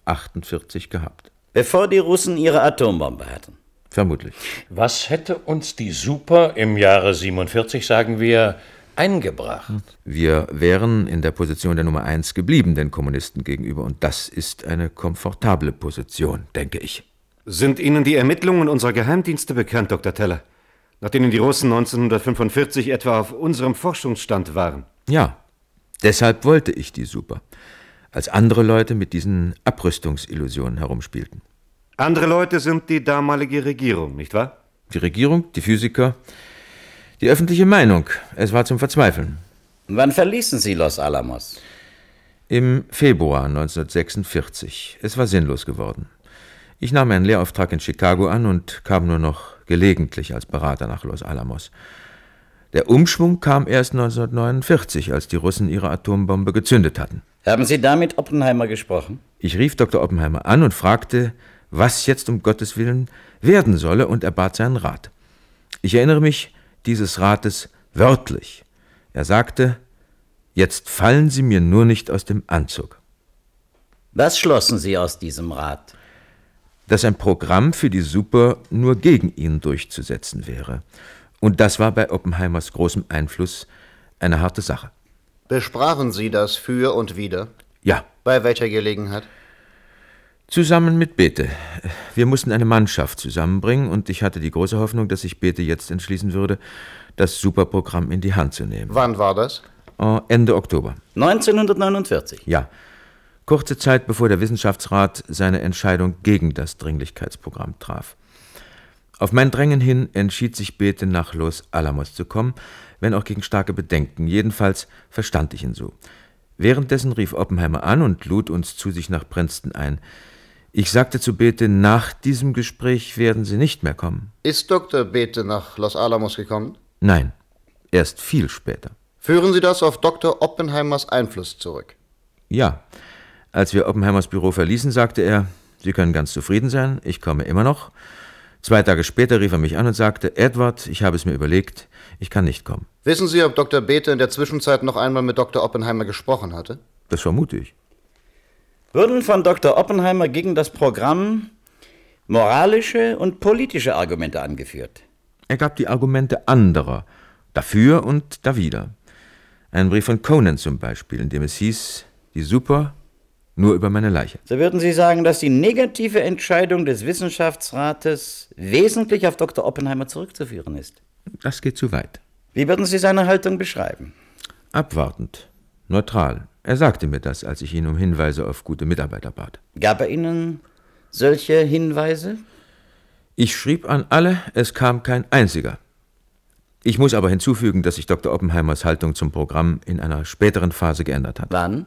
1948 gehabt. Bevor die Russen ihre Atombombe hatten? Vermutlich. Was hätte uns die Super im Jahre 47, sagen wir, eingebracht? Wir wären in der Position der Nummer 1 geblieben, den Kommunisten gegenüber. Und das ist eine komfortable Position, denke ich. Sind Ihnen die Ermittlungen unserer Geheimdienste bekannt, Dr. Teller? Nach denen die Russen 1945 etwa auf unserem Forschungsstand waren? Ja, deshalb wollte ich die Super. Als andere Leute mit diesen Abrüstungsillusionen herumspielten. Andere Leute sind die damalige Regierung, nicht wahr? Die Regierung, die Physiker, die öffentliche Meinung. Es war zum Verzweifeln. Wann verließen Sie Los Alamos? Im Februar 1946. Es war sinnlos geworden. Ich nahm einen Lehrauftrag in Chicago an und kam nur noch gelegentlich als Berater nach Los Alamos. Der Umschwung kam erst 1949, als die Russen ihre Atombombe gezündet hatten. Haben Sie da mit Oppenheimer gesprochen? Ich rief Dr. Oppenheimer an und fragte, was jetzt um Gottes Willen werden solle, und er bat seinen Rat. Ich erinnere mich dieses Rates wörtlich. Er sagte, jetzt fallen Sie mir nur nicht aus dem Anzug. Was schlossen Sie aus diesem Rat? Dass ein Programm für die Super nur gegen ihn durchzusetzen wäre. Und das war bei Oppenheimers großem Einfluss eine harte Sache. Besprachen Sie das für und wider? Ja. Bei welcher Gelegenheit? Zusammen mit Bethe. Wir mussten eine Mannschaft zusammenbringen und ich hatte die große Hoffnung, dass sich Bethe jetzt entschließen würde, das Superprogramm in die Hand zu nehmen. Wann war das? Ende Oktober. 1949? Ja. Kurze Zeit bevor der Wissenschaftsrat seine Entscheidung gegen das Dringlichkeitsprogramm traf. Auf mein Drängen hin entschied sich Bethe, nach Los Alamos zu kommen, wenn auch gegen starke Bedenken. Jedenfalls verstand ich ihn so. Währenddessen rief Oppenheimer an und lud uns zu sich nach Princeton ein. Ich sagte zu Bethe, nach diesem Gespräch werden sie nicht mehr kommen. Ist Dr. Bethe nach Los Alamos gekommen? Nein, erst viel später. Führen Sie das auf Dr. Oppenheimers Einfluss zurück? Ja. Als wir Oppenheimers Büro verließen, sagte er, Sie können ganz zufrieden sein, ich komme immer noch. 2 Tage später rief er mich an und sagte, Edward, ich habe es mir überlegt, ich kann nicht kommen. Wissen Sie, ob Dr. Bethe in der Zwischenzeit noch einmal mit Dr. Oppenheimer gesprochen hatte? Das vermute ich. Wurden von Dr. Oppenheimer gegen das Programm moralische und politische Argumente angeführt? Er gab die Argumente anderer, dafür und dawider. Ein Brief von Conan zum Beispiel, in dem es hieß, die Super nur über meine Leiche. So würden Sie sagen, dass die negative Entscheidung des Wissenschaftsrates wesentlich auf Dr. Oppenheimer zurückzuführen ist? Das geht zu weit. Wie würden Sie seine Haltung beschreiben? Abwartend, neutral. Er sagte mir das, als ich ihn um Hinweise auf gute Mitarbeiter bat. Gab er Ihnen solche Hinweise? Ich schrieb an alle, es kam kein einziger. Ich muss aber hinzufügen, dass sich Dr. Oppenheimers Haltung zum Programm in einer späteren Phase geändert hat. Wann?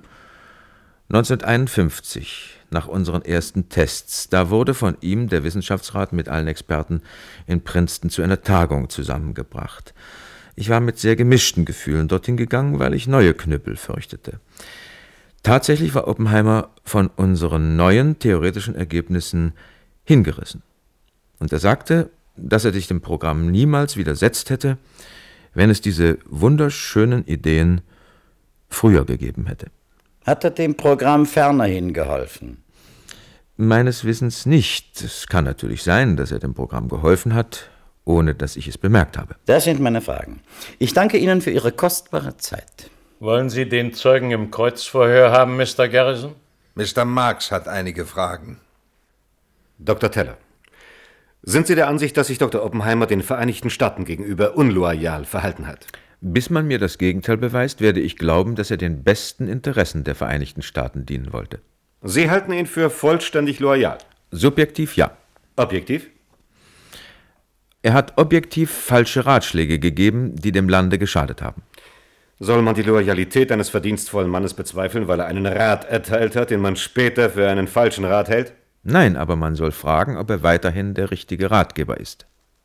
1951, nach unseren ersten Tests. Da wurde von ihm der Wissenschaftsrat mit allen Experten in Princeton zu einer Tagung zusammengebracht. Ich war mit sehr gemischten Gefühlen dorthin gegangen, weil ich neue Knüppel fürchtete. Tatsächlich war Oppenheimer von unseren neuen theoretischen Ergebnissen hingerissen. Und er sagte, dass er sich dem Programm niemals widersetzt hätte, wenn es diese wunderschönen Ideen früher gegeben hätte. Hat er dem Programm fernerhin geholfen? Meines Wissens nicht. Es kann natürlich sein, dass er dem Programm geholfen hat, ohne dass ich es bemerkt habe. Das sind meine Fragen. Ich danke Ihnen für Ihre kostbare Zeit. Wollen Sie den Zeugen im Kreuzverhör haben, Mr. Garrison? Mr. Marx hat einige Fragen. Dr. Teller, sind Sie der Ansicht, dass sich Dr. Oppenheimer den Vereinigten Staaten gegenüber unloyal verhalten hat? Bis man mir das Gegenteil beweist, werde ich glauben, dass er den besten Interessen der Vereinigten Staaten dienen wollte. Sie halten ihn für vollständig loyal? Subjektiv ja. Objektiv? Er hat objektiv falsche Ratschläge gegeben, die dem Lande geschadet haben. Soll man die Loyalität eines verdienstvollen Mannes bezweifeln, weil er einen Rat erteilt hat, den man später für einen falschen Rat hält? Nein, aber man soll fragen, ob er weiterhin der richtige Ratgeber ist.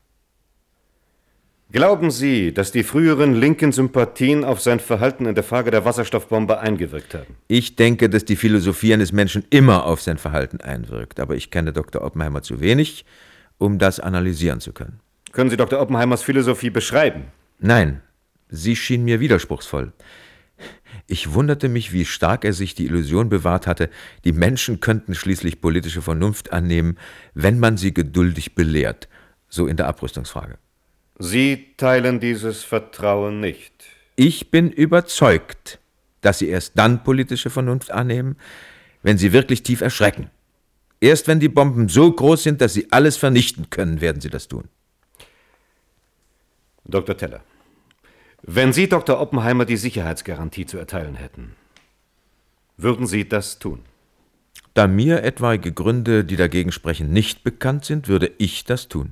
Glauben Sie, dass die früheren linken Sympathien auf sein Verhalten in der Frage der Wasserstoffbombe eingewirkt haben? Ich denke, dass die Philosophie eines Menschen immer auf sein Verhalten einwirkt, aber ich kenne Dr. Oppenheimer zu wenig, um das analysieren zu können. Können Sie Dr. Oppenheimers Philosophie beschreiben? Nein, sie schien mir widerspruchsvoll. Ich wunderte mich, wie stark er sich die Illusion bewahrt hatte, die Menschen könnten schließlich politische Vernunft annehmen, wenn man sie geduldig belehrt, so in der Abrüstungsfrage. Sie teilen dieses Vertrauen nicht. Ich bin überzeugt, dass sie erst dann politische Vernunft annehmen, wenn sie wirklich tief erschrecken. Erst wenn die Bomben so groß sind, dass sie alles vernichten können, werden sie das tun. Dr. Teller, wenn Sie Dr. Oppenheimer die Sicherheitsgarantie zu erteilen hätten, würden Sie das tun? Da mir etwaige Gründe, die dagegen sprechen, nicht bekannt sind, würde ich das tun.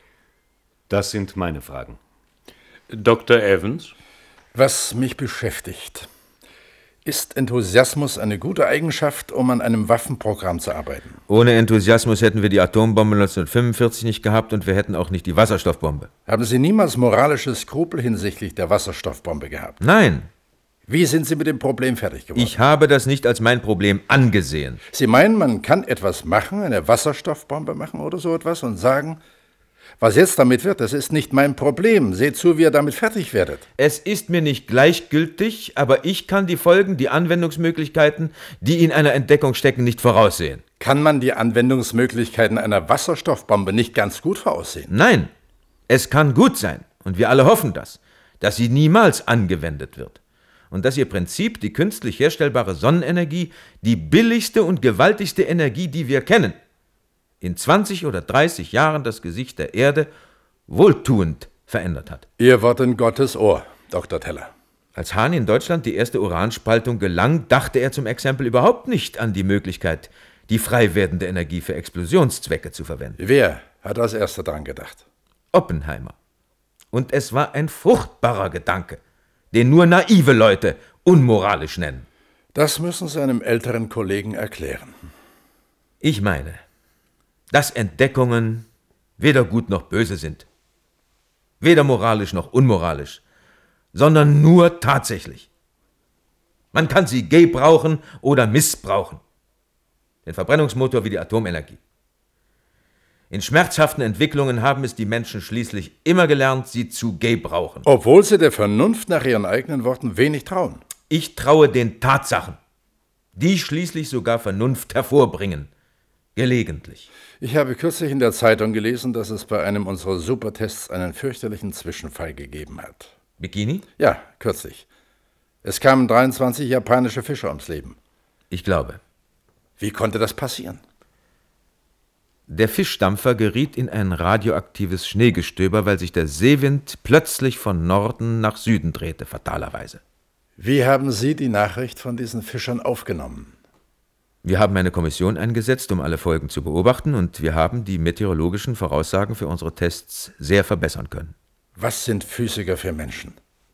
Das sind meine Fragen. Dr. Evans? Was mich beschäftigt, ist Enthusiasmus eine gute Eigenschaft, um an einem Waffenprogramm zu arbeiten? Ohne Enthusiasmus hätten wir die Atombombe 1945 nicht gehabt und wir hätten auch nicht die Wasserstoffbombe. Haben Sie niemals moralische Skrupel hinsichtlich der Wasserstoffbombe gehabt? Nein. Wie sind Sie mit dem Problem fertig geworden? Ich habe das nicht als mein Problem angesehen. Sie meinen, man kann etwas machen, eine Wasserstoffbombe machen oder so etwas und sagen, was jetzt damit wird, das ist nicht mein Problem. Seht zu, wie ihr damit fertig werdet. Es ist mir nicht gleichgültig, aber ich kann die Folgen, die Anwendungsmöglichkeiten, die in einer Entdeckung stecken, nicht voraussehen. Kann man die Anwendungsmöglichkeiten einer Wasserstoffbombe nicht ganz gut voraussehen? Nein, es kann gut sein, und wir alle hoffen das, dass sie niemals angewendet wird. Und dass ihr Prinzip, die künstlich herstellbare Sonnenenergie, die billigste und gewaltigste Energie, die wir kennen, in 20 oder 30 Jahren das Gesicht der Erde wohltuend verändert hat. Ihr Wort in Gottes Ohr, Dr. Teller. Als Hahn in Deutschland die erste Uranspaltung gelang, dachte er zum Exempel überhaupt nicht an die Möglichkeit, die frei werdende Energie für Explosionszwecke zu verwenden. Wer hat als erster daran gedacht? Oppenheimer. Und es war ein fruchtbarer Gedanke, den nur naive Leute unmoralisch nennen. Das müssen Sie einem älteren Kollegen erklären. Ich meine, dass Entdeckungen weder gut noch böse sind, weder moralisch noch unmoralisch, sondern nur tatsächlich. Man kann sie gebrauchen oder missbrauchen. Den Verbrennungsmotor wie die Atomenergie. In schmerzhaften Entwicklungen haben es die Menschen schließlich immer gelernt, sie zu gebrauchen. Obwohl sie der Vernunft nach ihren eigenen Worten wenig trauen. Ich traue den Tatsachen, die schließlich sogar Vernunft hervorbringen. Gelegentlich. Ich habe kürzlich in der Zeitung gelesen, dass es bei einem unserer Supertests einen fürchterlichen Zwischenfall gegeben hat. Bikini? Ja, kürzlich. Es kamen 23 japanische Fischer ums Leben. Ich glaube. Wie konnte das passieren? Der Fischdampfer geriet in ein radioaktives Schneegestöber, weil sich der Seewind plötzlich von Norden nach Süden drehte, fatalerweise. Wie haben Sie die Nachricht von diesen Fischern aufgenommen? Wir haben eine Kommission eingesetzt, um alle Folgen zu beobachten, und wir haben die meteorologischen Voraussagen für unsere Tests sehr verbessern können. Was sind Physiker für Menschen?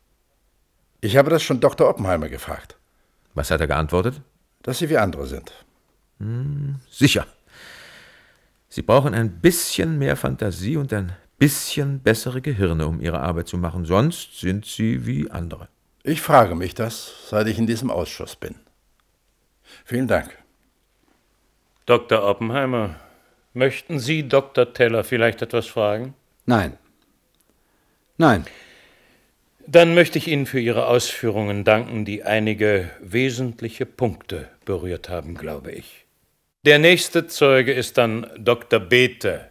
Ich habe das schon Dr. Oppenheimer gefragt. Was hat er geantwortet? Dass sie wie andere sind. Sicher. Sie brauchen ein bisschen mehr Fantasie und ein bisschen bessere Gehirne, um ihre Arbeit zu machen, sonst sind sie wie andere. Ich frage mich das, seit ich in diesem Ausschuss bin. Vielen Dank. Dr. Oppenheimer, möchten Sie Dr. Teller vielleicht etwas fragen? Nein. Nein. Dann möchte ich Ihnen für Ihre Ausführungen danken, die einige wesentliche Punkte berührt haben, glaube ich. Der nächste Zeuge ist dann Dr. Bethe.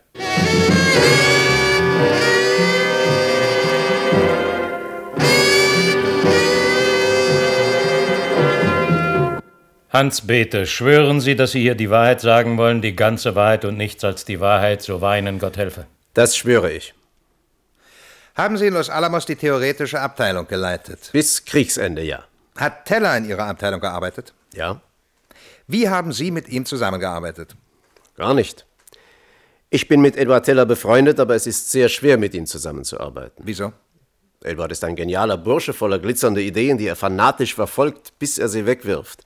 Hans Bethe, schwören Sie, dass Sie hier die Wahrheit sagen wollen, die ganze Wahrheit und nichts als die Wahrheit, so wahr Ihnen Gott helfe? Das schwöre ich. Haben Sie in Los Alamos die theoretische Abteilung geleitet? Bis Kriegsende, ja. Hat Teller in Ihrer Abteilung gearbeitet? Ja. Wie haben Sie mit ihm zusammengearbeitet? Gar nicht. Ich bin mit Edward Teller befreundet, aber es ist sehr schwer, mit ihm zusammenzuarbeiten. Wieso? Edward ist ein genialer Bursche voller glitzernder Ideen, die er fanatisch verfolgt, bis er sie wegwirft.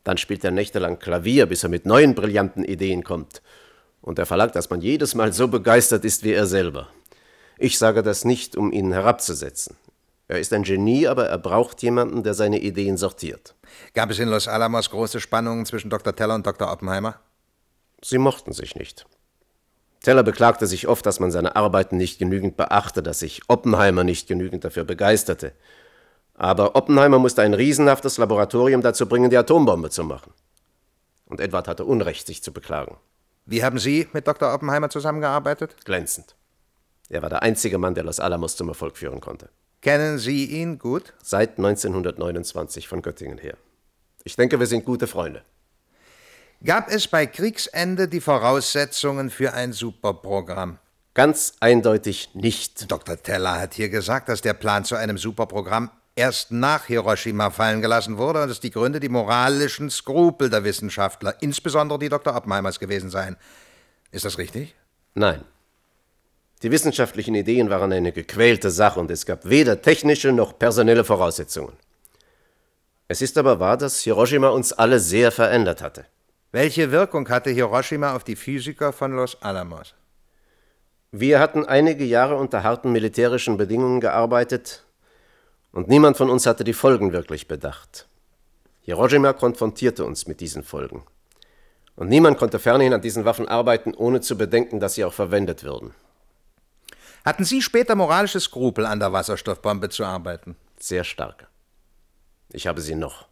Dann spielt er nächtelang Klavier, bis er mit neuen brillanten Ideen kommt. Und er verlangt, dass man jedes Mal so begeistert ist wie er selber. Ich sage das nicht, um ihn herabzusetzen. Er ist ein Genie, aber er braucht jemanden, der seine Ideen sortiert. Gab es in Los Alamos große Spannungen zwischen Dr. Teller und Dr. Oppenheimer? Sie mochten sich nicht. Teller beklagte sich oft, dass man seine Arbeiten nicht genügend beachte, dass sich Oppenheimer nicht genügend dafür begeisterte. Aber Oppenheimer musste ein riesenhaftes Laboratorium dazu bringen, die Atombombe zu machen. Und Edward hatte Unrecht, sich zu beklagen. Wie haben Sie mit Dr. Oppenheimer zusammengearbeitet? Glänzend. Er war der einzige Mann, der Los Alamos zum Erfolg führen konnte. Kennen Sie ihn gut? Seit 1929 von Göttingen her. Ich denke, wir sind gute Freunde. Gab es bei Kriegsende die Voraussetzungen für ein Superprogramm? Ganz eindeutig nicht. Dr. Teller hat hier gesagt, dass der Plan zu einem Superprogramm erst nach Hiroshima fallen gelassen wurde und dass die Gründe die moralischen Skrupel der Wissenschaftler, insbesondere die Dr. Oppenheimers, gewesen seien. Ist das richtig? Nein. Die wissenschaftlichen Ideen waren eine gequälte Sache und es gab weder technische noch personelle Voraussetzungen. Es ist aber wahr, dass Hiroshima uns alle sehr verändert hatte. Welche Wirkung hatte Hiroshima auf die Physiker von Los Alamos? Wir hatten einige Jahre unter harten militärischen Bedingungen gearbeitet und niemand von uns hatte die Folgen wirklich bedacht. Hiroshima konfrontierte uns mit diesen Folgen. Und niemand konnte fernerhin an diesen Waffen arbeiten, ohne zu bedenken, dass sie auch verwendet würden. Hatten Sie später moralische Skrupel, an der Wasserstoffbombe zu arbeiten? Sehr starke. Ich habe sie noch.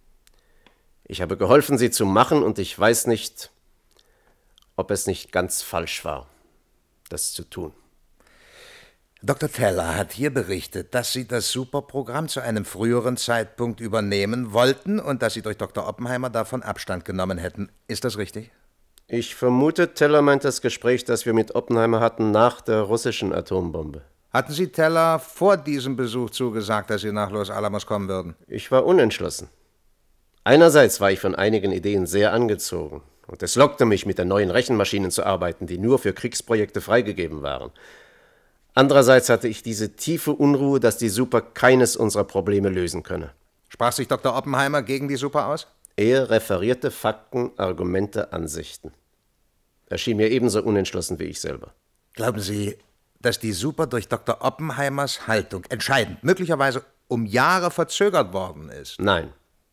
Ich habe geholfen, sie zu machen, und ich weiß nicht, ob es nicht ganz falsch war, das zu tun. Dr. Teller hat hier berichtet, dass Sie das Superprogramm zu einem früheren Zeitpunkt übernehmen wollten und dass Sie durch Dr. Oppenheimer davon Abstand genommen hätten. Ist das richtig? Ich vermute, Teller meint das Gespräch, das wir mit Oppenheimer hatten, nach der russischen Atombombe. Hatten Sie Teller vor diesem Besuch zugesagt, dass Sie nach Los Alamos kommen würden? Ich war unentschlossen. Einerseits war ich von einigen Ideen sehr angezogen. Und es lockte mich, mit den neuen Rechenmaschinen zu arbeiten, die nur für Kriegsprojekte freigegeben waren. Andererseits hatte ich diese tiefe Unruhe, dass die Super keines unserer Probleme lösen könne. Sprach sich Dr. Oppenheimer gegen die Super aus? Er referierte Fakten, Argumente, Ansichten. Er schien mir ebenso unentschlossen wie ich selber. Glauben Sie, dass die Super durch Dr. Oppenheimers Haltung entscheidend, möglicherweise um Jahre verzögert worden ist? Nein.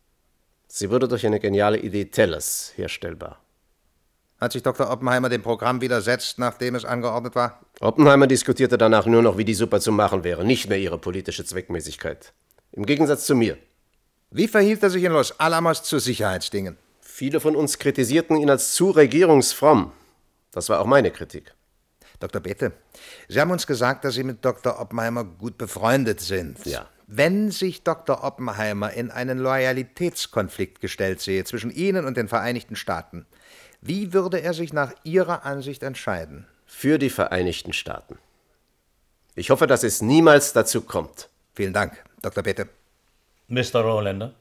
Sie wurde durch eine geniale Idee Tellers herstellbar. Hat sich Dr. Oppenheimer dem Programm widersetzt, nachdem es angeordnet war? Oppenheimer diskutierte danach nur noch, wie die Super zu machen wäre, nicht mehr ihre politische Zweckmäßigkeit. Im Gegensatz zu mir. Wie verhielt er sich in Los Alamos zu Sicherheitsdingen? Viele von uns kritisierten ihn als zu regierungsfromm. Das war auch meine Kritik. Dr. Bethe, Sie haben uns gesagt, dass Sie mit Dr. Oppenheimer gut befreundet sind. Ja. Wenn sich Dr. Oppenheimer in einen Loyalitätskonflikt gestellt sehe zwischen Ihnen und den Vereinigten Staaten, wie würde er sich nach Ihrer Ansicht entscheiden? Für die Vereinigten Staaten. Ich hoffe, dass es niemals dazu kommt. Vielen Dank, Dr. Bethe. Mr. Rolander?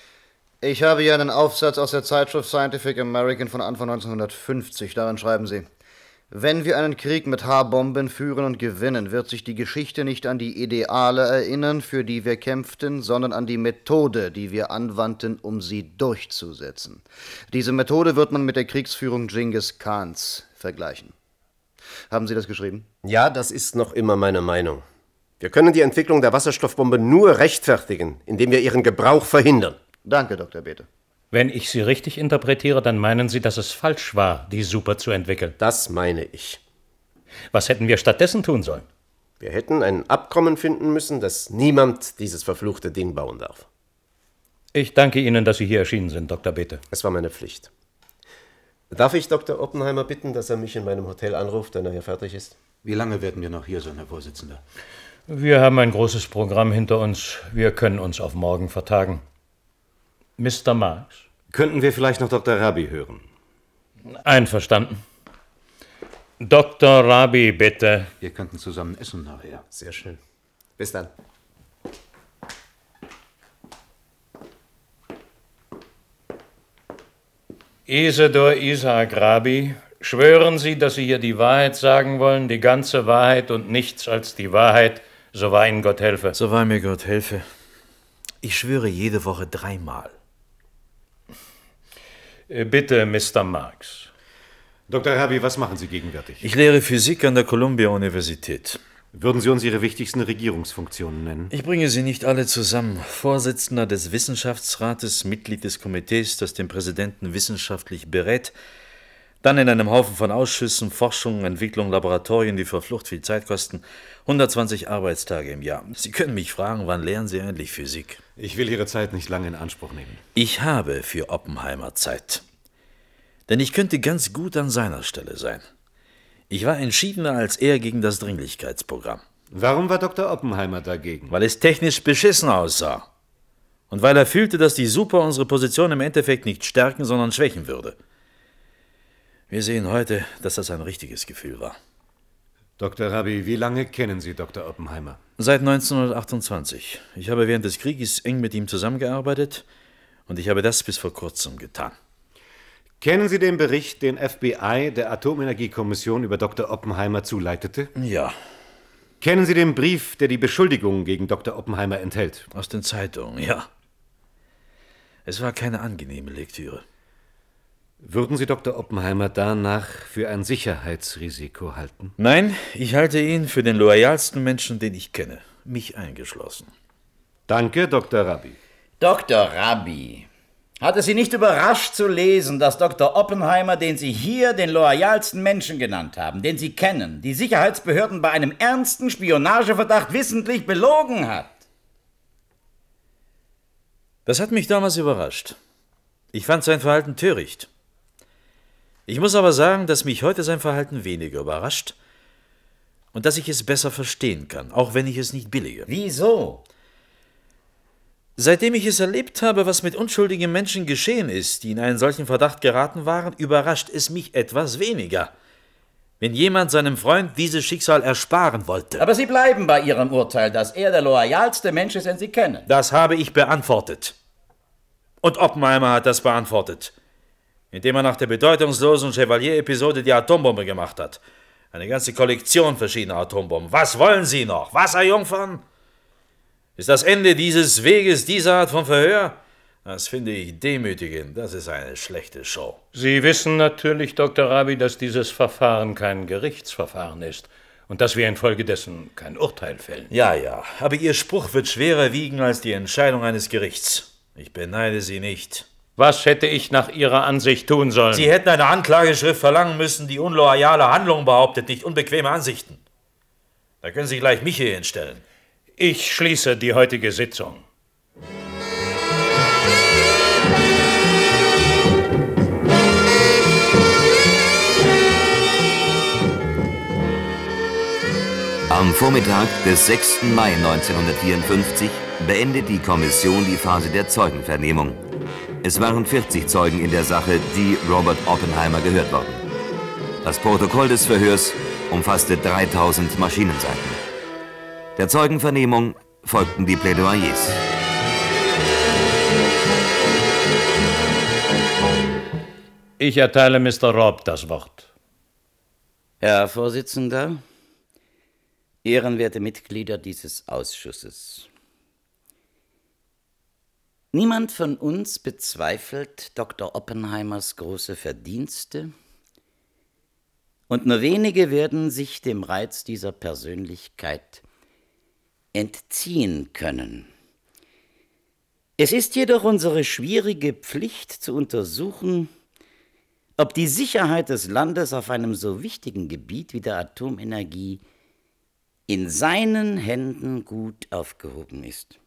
Ich habe hier einen Aufsatz aus der Zeitschrift Scientific American von Anfang 1950. Darin schreiben Sie: Wenn wir einen Krieg mit H-Bomben führen und gewinnen, wird sich die Geschichte nicht an die Ideale erinnern, für die wir kämpften, sondern an die Methode, die wir anwandten, um sie durchzusetzen. Diese Methode wird man mit der Kriegsführung Genghis Khans vergleichen. Haben Sie das geschrieben? Ja, das ist noch immer meine Meinung. Wir können die Entwicklung der Wasserstoffbombe nur rechtfertigen, indem wir ihren Gebrauch verhindern. Danke, Dr. Bethe. Wenn ich Sie richtig interpretiere, dann meinen Sie, dass es falsch war, die Super zu entwickeln. Das meine ich. Was hätten wir stattdessen tun sollen? Wir hätten ein Abkommen finden müssen, dass niemand dieses verfluchte Ding bauen darf. Ich danke Ihnen, dass Sie hier erschienen sind, Dr. Bethe. Es war meine Pflicht. Darf ich Dr. Oppenheimer bitten, dass er mich in meinem Hotel anruft, wenn er hier fertig ist? Wie lange werden wir noch hier sein, Herr Vorsitzender? Wir haben ein großes Programm hinter uns. Wir können uns auf morgen vertagen. Mr. Marx? Könnten wir vielleicht noch Dr. Rabi hören? Einverstanden. Dr. Rabi, bitte. Wir könnten zusammen essen nachher. Sehr schön. Bis dann. Isidor Isaac Rabi, schwören Sie, dass Sie hier die Wahrheit sagen wollen, die ganze Wahrheit und nichts als die Wahrheit, so wahr Ihnen Gott helfe? So wahr mir Gott helfe. Ich schwöre jede Woche 3 Mal. Bitte, Mr. Marx. Dr. Rabi, was machen Sie gegenwärtig? Ich lehre Physik an der Columbia-Universität. Würden Sie uns Ihre wichtigsten Regierungsfunktionen nennen? Ich bringe sie nicht alle zusammen. Vorsitzender des Wissenschaftsrates, Mitglied des Komitees, das den Präsidenten wissenschaftlich berät, dann in einem Haufen von Ausschüssen, Forschung, Entwicklung, Laboratorien, die vor Flucht viel Zeit kosten, 120 Arbeitstage im Jahr. Sie können mich fragen, wann lernen Sie endlich Physik? Ich will Ihre Zeit nicht lange in Anspruch nehmen. Ich habe für Oppenheimer Zeit. Denn ich könnte ganz gut an seiner Stelle sein. Ich war entschiedener als er gegen das Dringlichkeitsprogramm. Warum war Dr. Oppenheimer dagegen? Weil es technisch beschissen aussah. Und weil er fühlte, dass die Super unsere Position im Endeffekt nicht stärken, sondern schwächen würde. Wir sehen heute, dass das ein richtiges Gefühl war. Dr. Rabi, wie lange kennen Sie Dr. Oppenheimer? Seit 1928. Ich habe während des Krieges eng mit ihm zusammengearbeitet und ich habe das bis vor kurzem getan. Kennen Sie den Bericht, den FBI der Atomenergiekommission über Dr. Oppenheimer zuleitete? Ja. Kennen Sie den Brief, der die Beschuldigungen gegen Dr. Oppenheimer enthält? Aus den Zeitungen, ja. Es war keine angenehme Lektüre. Würden Sie Dr. Oppenheimer danach für ein Sicherheitsrisiko halten? Nein, ich halte ihn für den loyalsten Menschen, den ich kenne. Mich eingeschlossen. Danke, Dr. Rabi. Dr. Rabi, hat es Sie nicht überrascht zu lesen, dass Dr. Oppenheimer, den Sie hier den loyalsten Menschen genannt haben, den Sie kennen, die Sicherheitsbehörden bei einem ernsten Spionageverdacht wissentlich belogen hat? Das hat mich damals überrascht. Ich fand sein Verhalten töricht. Ich muss aber sagen, dass mich heute sein Verhalten weniger überrascht und dass ich es besser verstehen kann, auch wenn ich es nicht billige. Wieso? Seitdem ich es erlebt habe, was mit unschuldigen Menschen geschehen ist, die in einen solchen Verdacht geraten waren, überrascht es mich etwas weniger, wenn jemand seinem Freund dieses Schicksal ersparen wollte. Aber Sie bleiben bei Ihrem Urteil, dass er der loyalste Mensch ist, den Sie kennen. Das habe ich beantwortet. Und Oppenheimer hat das beantwortet, indem er nach der bedeutungslosen Chevalier-Episode die Atombombe gemacht hat. Eine ganze Kollektion verschiedener Atombomben. Was wollen Sie noch? Wasserjungfern? Ist das Ende dieses Weges diese Art von Verhör? Das finde ich demütigend. Das ist eine schlechte Show. Sie wissen natürlich, Dr. Rabi, dass dieses Verfahren kein Gerichtsverfahren ist und dass wir infolgedessen kein Urteil fällen. Ja, ja. Aber Ihr Spruch wird schwerer wiegen als die Entscheidung eines Gerichts. Ich beneide Sie nicht. Was hätte ich nach Ihrer Ansicht tun sollen? Sie hätten eine Anklageschrift verlangen müssen, die unloyale Handlungen behauptet, nicht unbequeme Ansichten. Da können Sie gleich mich hier hinstellen. Ich schließe die heutige Sitzung. Am Vormittag des 6. Mai 1954 beendet die Kommission die Phase der Zeugenvernehmung. Es waren 40 Zeugen in der Sache, die Robert Oppenheimer gehört worden. Das Protokoll des Verhörs umfasste 3000 Maschinenseiten. Der Zeugenvernehmung folgten die Plädoyers. Ich erteile Mr. Robb das Wort. Herr Vorsitzender, ehrenwerte Mitglieder dieses Ausschusses. Niemand von uns bezweifelt Dr. Oppenheimers große Verdienste und nur wenige werden sich dem Reiz dieser Persönlichkeit entziehen können. Es ist jedoch unsere schwierige Pflicht zu untersuchen, ob die Sicherheit des Landes auf einem so wichtigen Gebiet wie der Atomenergie in seinen Händen gut aufgehoben ist.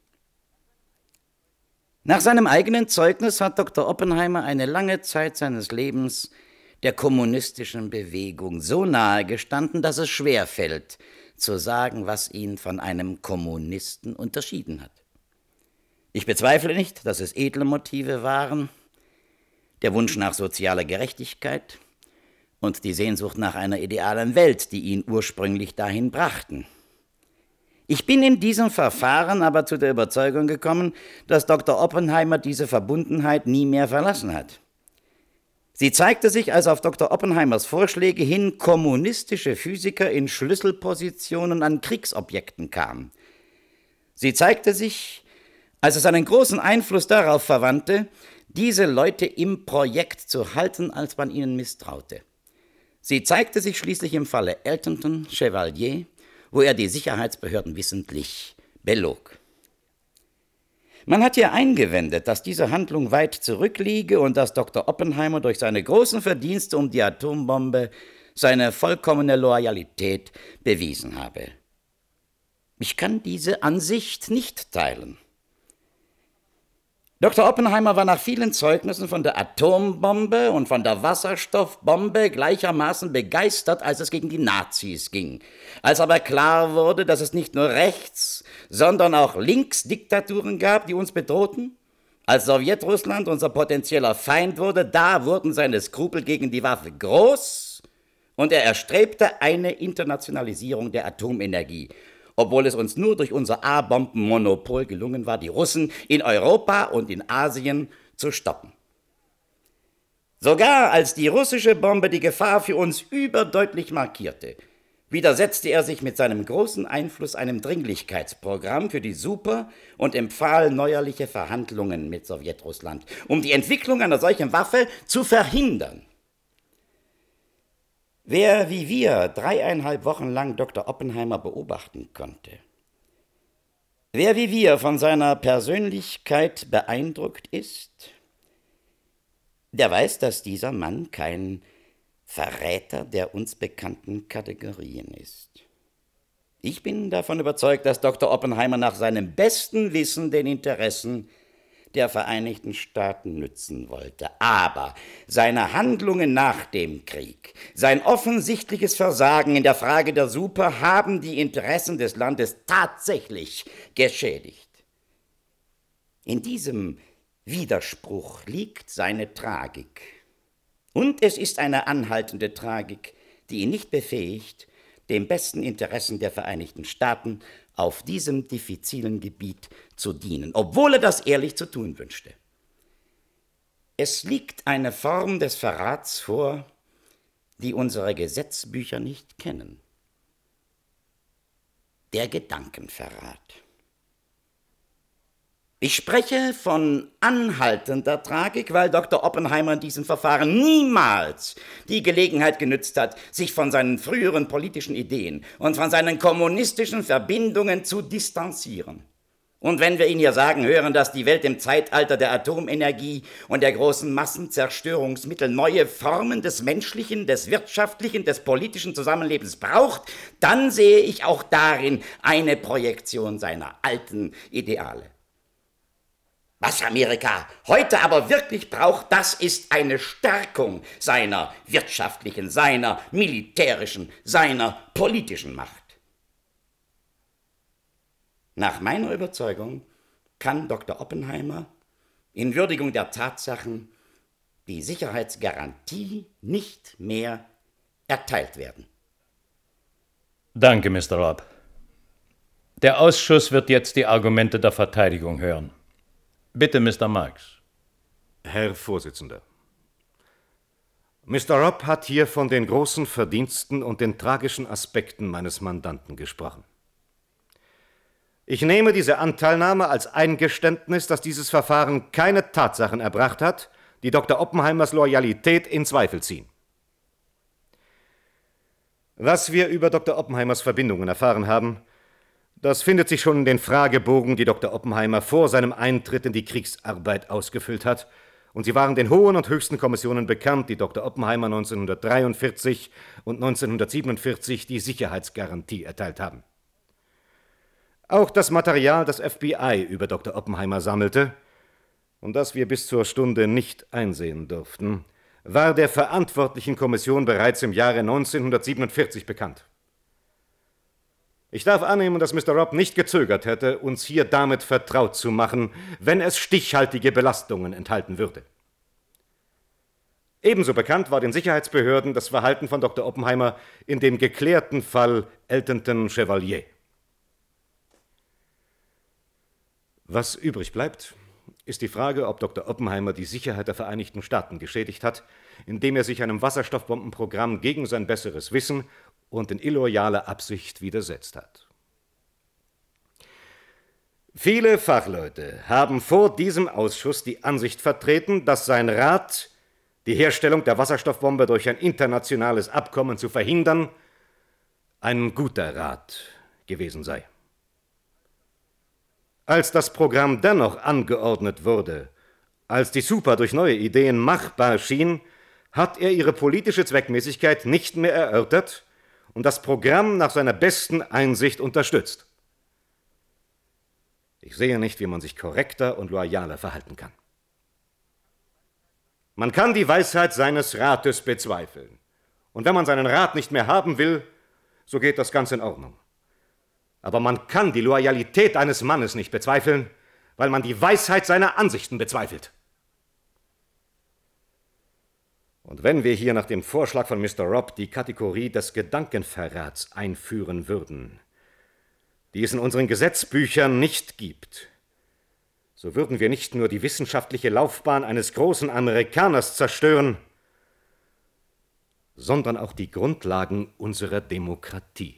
Nach seinem eigenen Zeugnis hat Dr. Oppenheimer eine lange Zeit seines Lebens der kommunistischen Bewegung so nahe gestanden, dass es schwerfällt, zu sagen, was ihn von einem Kommunisten unterschieden hat. Ich bezweifle nicht, dass es edle Motive waren, der Wunsch nach sozialer Gerechtigkeit und die Sehnsucht nach einer idealen Welt, die ihn ursprünglich dahin brachten. Ich bin in diesem Verfahren aber zu der Überzeugung gekommen, dass Dr. Oppenheimer diese Verbundenheit nie mehr verlassen hat. Sie zeigte sich, als auf Dr. Oppenheimers Vorschläge hin kommunistische Physiker in Schlüsselpositionen an Kriegsobjekten kamen. Sie zeigte sich, als es einen großen Einfluss darauf verwandte, diese Leute im Projekt zu halten, als man ihnen misstraute. Sie zeigte sich schließlich im Falle Eltonton Chevalier, wo er die Sicherheitsbehörden wissentlich belog. Man hat hier eingewendet, dass diese Handlung weit zurückliege und dass Dr. Oppenheimer durch seine großen Verdienste um die Atombombe seine vollkommene Loyalität bewiesen habe. Ich kann diese Ansicht nicht teilen. Dr. Oppenheimer war nach vielen Zeugnissen von der Atombombe und von der Wasserstoffbombe gleichermaßen begeistert, als es gegen die Nazis ging. Als aber klar wurde, dass es nicht nur Rechts-, sondern auch Linksdiktaturen gab, die uns bedrohten, als Sowjetrussland unser potenzieller Feind wurde, da wurden seine Skrupel gegen die Waffe groß und er erstrebte eine Internationalisierung der Atomenergie, obwohl es uns nur durch unser A-Bomben-Monopol gelungen war, die Russen in Europa und in Asien zu stoppen. Sogar als die russische Bombe die Gefahr für uns überdeutlich markierte, widersetzte er sich mit seinem großen Einfluss einem Dringlichkeitsprogramm für die Super und empfahl neuerliche Verhandlungen mit Sowjetrussland, um die Entwicklung einer solchen Waffe zu verhindern. Wer wie wir 3,5 Wochen lang Dr. Oppenheimer beobachten konnte, wer wie wir von seiner Persönlichkeit beeindruckt ist, der weiß, dass dieser Mann kein Verräter der uns bekannten Kategorien ist. Ich bin davon überzeugt, dass Dr. Oppenheimer nach seinem besten Wissen den Interessen der Vereinigten Staaten nützen wollte. Aber seine Handlungen nach dem Krieg, sein offensichtliches Versagen in der Frage der Super haben die Interessen des Landes tatsächlich geschädigt. In diesem Widerspruch liegt seine Tragik. Und es ist eine anhaltende Tragik, die ihn nicht befähigt, den besten Interessen der Vereinigten Staaten auf diesem diffizilen Gebiet zu dienen, obwohl er das ehrlich zu tun wünschte. Es liegt eine Form des Verrats vor, die unsere Gesetzbücher nicht kennen. Der Gedankenverrat. Ich spreche von anhaltender Tragik, weil Dr. Oppenheimer in diesem Verfahren niemals die Gelegenheit genützt hat, sich von seinen früheren politischen Ideen und von seinen kommunistischen Verbindungen zu distanzieren. Und wenn wir ihn hier sagen hören, dass die Welt im Zeitalter der Atomenergie und der großen Massenzerstörungsmittel neue Formen des menschlichen, des wirtschaftlichen, des politischen Zusammenlebens braucht, dann sehe ich auch darin eine Projektion seiner alten Ideale. Was Amerika heute aber wirklich braucht, das ist eine Stärkung seiner wirtschaftlichen, seiner militärischen, seiner politischen Macht. Nach meiner Überzeugung kann Dr. Oppenheimer in Würdigung der Tatsachen die Sicherheitsgarantie nicht mehr erteilt werden. Danke, Mr. Robb. Der Ausschuss wird jetzt die Argumente der Verteidigung hören. Bitte, Mr. Marx. Herr Vorsitzender, Mr. Robb hat hier von den großen Verdiensten und den tragischen Aspekten meines Mandanten gesprochen. Ich nehme diese Anteilnahme als Eingeständnis, dass dieses Verfahren keine Tatsachen erbracht hat, die Dr. Oppenheimers Loyalität in Zweifel ziehen. Was wir über Dr. Oppenheimers Verbindungen erfahren haben, das findet sich schon in den Fragebogen, die Dr. Oppenheimer vor seinem Eintritt in die Kriegsarbeit ausgefüllt hat, und sie waren den hohen und höchsten Kommissionen bekannt, die Dr. Oppenheimer 1943 und 1947 die Sicherheitsgarantie erteilt haben. Auch das Material, das FBI über Dr. Oppenheimer sammelte und das wir bis zur Stunde nicht einsehen durften, war der verantwortlichen Kommission bereits im Jahre 1947 bekannt. Ich darf annehmen, dass Mr. Robb nicht gezögert hätte, uns hier damit vertraut zu machen, wenn es stichhaltige Belastungen enthalten würde. Ebenso bekannt war den Sicherheitsbehörden das Verhalten von Dr. Oppenheimer in dem geklärten Fall Eltonton Chevalier. Was übrig bleibt, ist die Frage, ob Dr. Oppenheimer die Sicherheit der Vereinigten Staaten geschädigt hat, indem er sich einem Wasserstoffbombenprogramm gegen sein besseres Wissen und in illoyaler Absicht widersetzt hat. Viele Fachleute haben vor diesem Ausschuss die Ansicht vertreten, dass sein Rat, die Herstellung der Wasserstoffbombe durch ein internationales Abkommen zu verhindern, ein guter Rat gewesen sei. Als das Programm dennoch angeordnet wurde, als die Super durch neue Ideen machbar schien, hat er ihre politische Zweckmäßigkeit nicht mehr erörtert und das Programm nach seiner besten Einsicht unterstützt. Ich sehe nicht, wie man sich korrekter und loyaler verhalten kann. Man kann die Weisheit seines Rates bezweifeln. Und wenn man seinen Rat nicht mehr haben will, so geht das ganz in Ordnung. Aber man kann die Loyalität eines Mannes nicht bezweifeln, weil man die Weisheit seiner Ansichten bezweifelt. Und wenn wir hier nach dem Vorschlag von Mr. Robb die Kategorie des Gedankenverrats einführen würden, die es in unseren Gesetzbüchern nicht gibt, so würden wir nicht nur die wissenschaftliche Laufbahn eines großen Amerikaners zerstören, sondern auch die Grundlagen unserer Demokratie.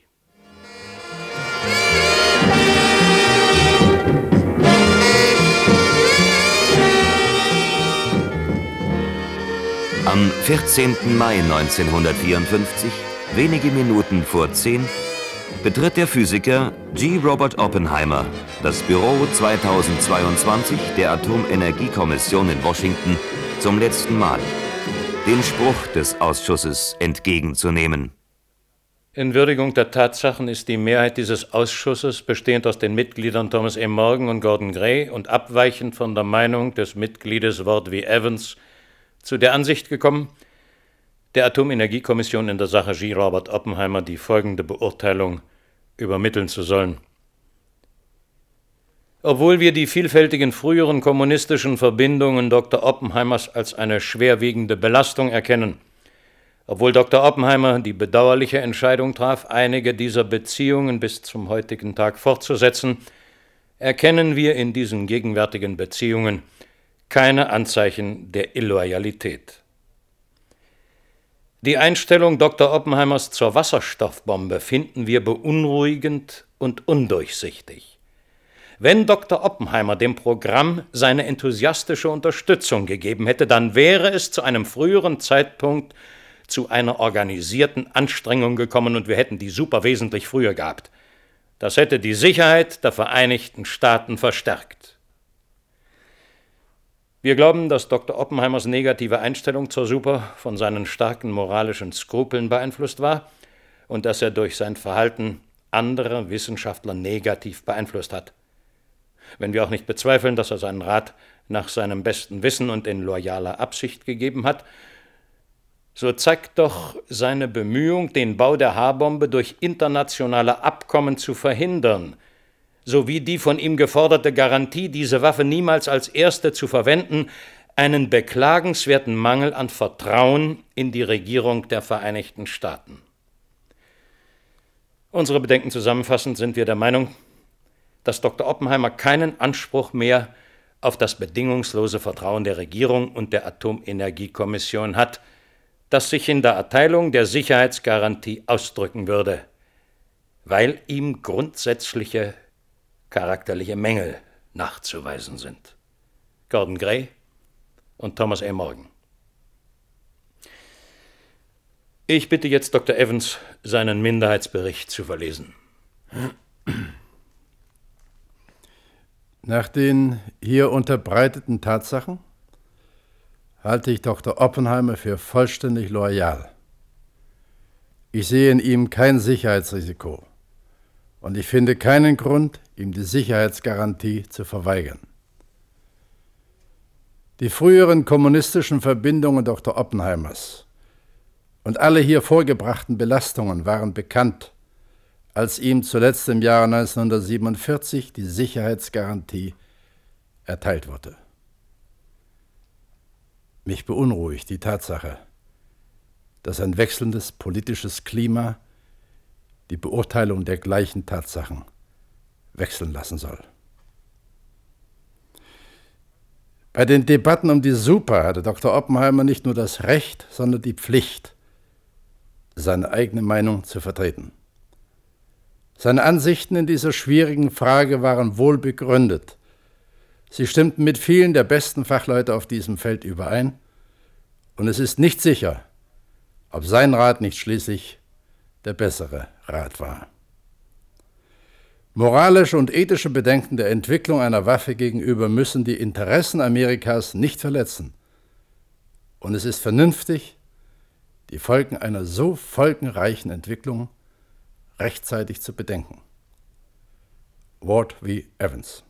Am 14. Mai 1954, wenige Minuten vor 10, betritt der Physiker G. Robert Oppenheimer das Büro 2022 der Atomenergiekommission in Washington zum letzten Mal, den Spruch des Ausschusses entgegenzunehmen. In Würdigung der Tatsachen ist die Mehrheit dieses Ausschusses, bestehend aus den Mitgliedern Thomas E. Morgan und Gordon Gray und abweichend von der Meinung des Mitgliedes Ward V. Evans, zu der Ansicht gekommen, der Atomenergiekommission in der Sache G. Robert Oppenheimer die folgende Beurteilung übermitteln zu sollen. Obwohl wir die vielfältigen früheren kommunistischen Verbindungen Dr. Oppenheimers als eine schwerwiegende Belastung erkennen, obwohl Dr. Oppenheimer die bedauerliche Entscheidung traf, einige dieser Beziehungen bis zum heutigen Tag fortzusetzen, erkennen wir in diesen gegenwärtigen Beziehungen keine Anzeichen der Illoyalität. Die Einstellung Dr. Oppenheimers zur Wasserstoffbombe finden wir beunruhigend und undurchsichtig. Wenn Dr. Oppenheimer dem Programm seine enthusiastische Unterstützung gegeben hätte, dann wäre es zu einem früheren Zeitpunkt zu einer organisierten Anstrengung gekommen und wir hätten die Super wesentlich früher gehabt. Das hätte die Sicherheit der Vereinigten Staaten verstärkt. Wir glauben, dass Dr. Oppenheimers negative Einstellung zur Super von seinen starken moralischen Skrupeln beeinflusst war und dass er durch sein Verhalten andere Wissenschaftler negativ beeinflusst hat. Wenn wir auch nicht bezweifeln, dass er seinen Rat nach seinem besten Wissen und in loyaler Absicht gegeben hat, so zeigt doch seine Bemühung, den Bau der H-Bombe durch internationale Abkommen zu verhindern, sowie die von ihm geforderte Garantie, diese Waffe niemals als erste zu verwenden, einen beklagenswerten Mangel an Vertrauen in die Regierung der Vereinigten Staaten. Unsere Bedenken zusammenfassend sind wir der Meinung, dass Dr. Oppenheimer keinen Anspruch mehr auf das bedingungslose Vertrauen der Regierung und der Atomenergiekommission hat, das sich in der Erteilung der Sicherheitsgarantie ausdrücken würde, weil ihm grundsätzliche charakterliche Mängel nachzuweisen sind. Gordon Gray und Thomas A. Morgan. Ich bitte jetzt Dr. Evans, seinen Minderheitsbericht zu verlesen. Nach den hier unterbreiteten Tatsachen halte ich Dr. Oppenheimer für vollständig loyal. Ich sehe in ihm kein Sicherheitsrisiko und ich finde keinen Grund, ihm die Sicherheitsgarantie zu verweigern. Die früheren kommunistischen Verbindungen Dr. Oppenheimers und alle hier vorgebrachten Belastungen waren bekannt, als ihm zuletzt im Jahre 1947 die Sicherheitsgarantie erteilt wurde. Mich beunruhigt die Tatsache, dass ein wechselndes politisches Klima die Beurteilung der gleichen Tatsachen wechseln lassen soll. Bei den Debatten um die Super hatte Dr. Oppenheimer nicht nur das Recht, sondern die Pflicht, seine eigene Meinung zu vertreten. Seine Ansichten in dieser schwierigen Frage waren wohl begründet. Sie stimmten mit vielen der besten Fachleute auf diesem Feld überein, und es ist nicht sicher, ob sein Rat nicht schließlich der bessere Rat war. Moralische und ethische Bedenken der Entwicklung einer Waffe gegenüber müssen die Interessen Amerikas nicht verletzen. Und es ist vernünftig, die Folgen einer so folgenreichen Entwicklung rechtzeitig zu bedenken. Ward v. Evans.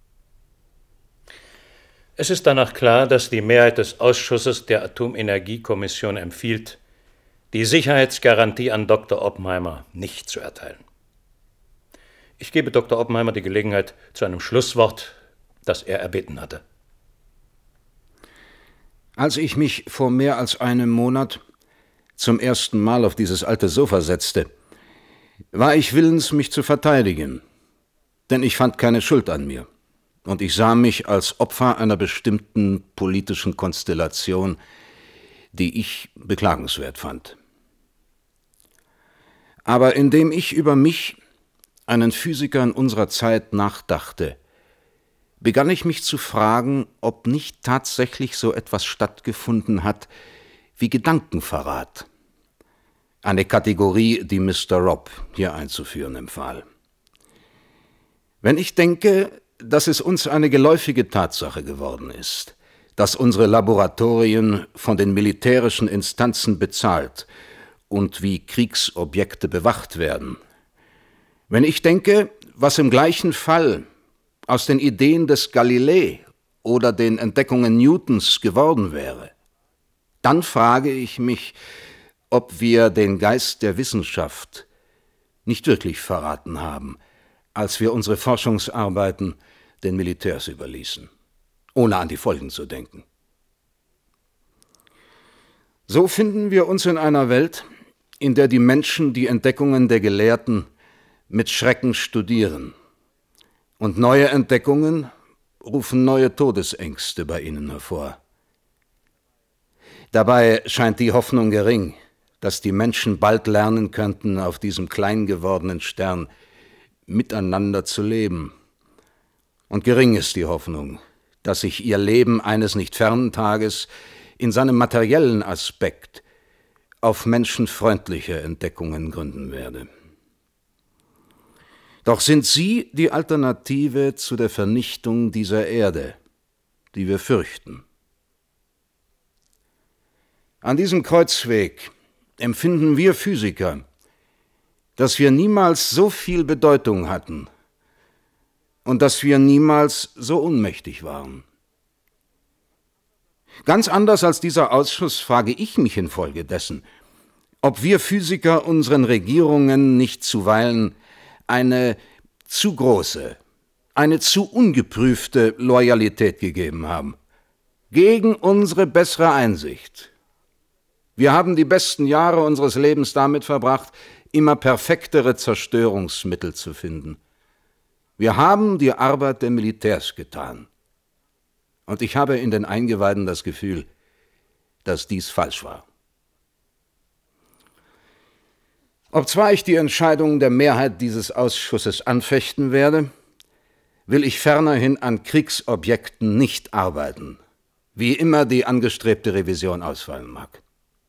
Es ist danach klar, dass die Mehrheit des Ausschusses der Atomenergiekommission empfiehlt, die Sicherheitsgarantie an Dr. Oppenheimer nicht zu erteilen. Ich gebe Dr. Oppenheimer die Gelegenheit zu einem Schlusswort, das er erbeten hatte. Als ich mich vor mehr als einem Monat zum ersten Mal auf dieses alte Sofa setzte, war ich willens, mich zu verteidigen, denn ich fand keine Schuld an mir. Und ich sah mich als Opfer einer bestimmten politischen Konstellation, die ich beklagenswert fand. Aber indem ich über mich, einen Physiker in unserer Zeit, nachdachte, begann ich mich zu fragen, ob nicht tatsächlich so etwas stattgefunden hat wie Gedankenverrat. Eine Kategorie, die Mr. Robb hier einzuführen empfahl. Wenn ich denke, dass es uns eine geläufige Tatsache geworden ist, dass unsere Laboratorien von den militärischen Instanzen bezahlt und wie Kriegsobjekte bewacht werden. Wenn ich denke, was im gleichen Fall aus den Ideen des Galilei oder den Entdeckungen Newtons geworden wäre, dann frage ich mich, ob wir den Geist der Wissenschaft nicht wirklich verraten haben, als wir unsere Forschungsarbeiten den Militärs überließen, ohne an die Folgen zu denken. So finden wir uns in einer Welt, in der die Menschen die Entdeckungen der Gelehrten mit Schrecken studieren, und neue Entdeckungen rufen neue Todesängste bei ihnen hervor. Dabei scheint die Hoffnung gering, dass die Menschen bald lernen könnten, auf diesem klein gewordenen Stern miteinander zu leben. Und gering ist die Hoffnung, dass sich ihr Leben eines nicht fernen Tages in seinem materiellen Aspekt auf menschenfreundliche Entdeckungen gründen werde. Doch sind sie die Alternative zu der Vernichtung dieser Erde, die wir fürchten. An diesem Kreuzweg empfinden wir Physiker, dass wir niemals so viel Bedeutung hatten und dass wir niemals so unmächtig waren. Ganz anders als dieser Ausschuss frage ich mich infolgedessen, ob wir Physiker unseren Regierungen nicht zuweilen eine zu große, eine zu ungeprüfte Loyalität gegeben haben, gegen unsere bessere Einsicht. Wir haben die besten Jahre unseres Lebens damit verbracht, immer perfektere Zerstörungsmittel zu finden. Wir haben die Arbeit der Militärs getan. Und ich habe in den Eingeweiden das Gefühl, dass dies falsch war. Obzwar ich die Entscheidung der Mehrheit dieses Ausschusses anfechten werde, will ich fernerhin an Kriegsobjekten nicht arbeiten, wie immer die angestrebte Revision ausfallen mag.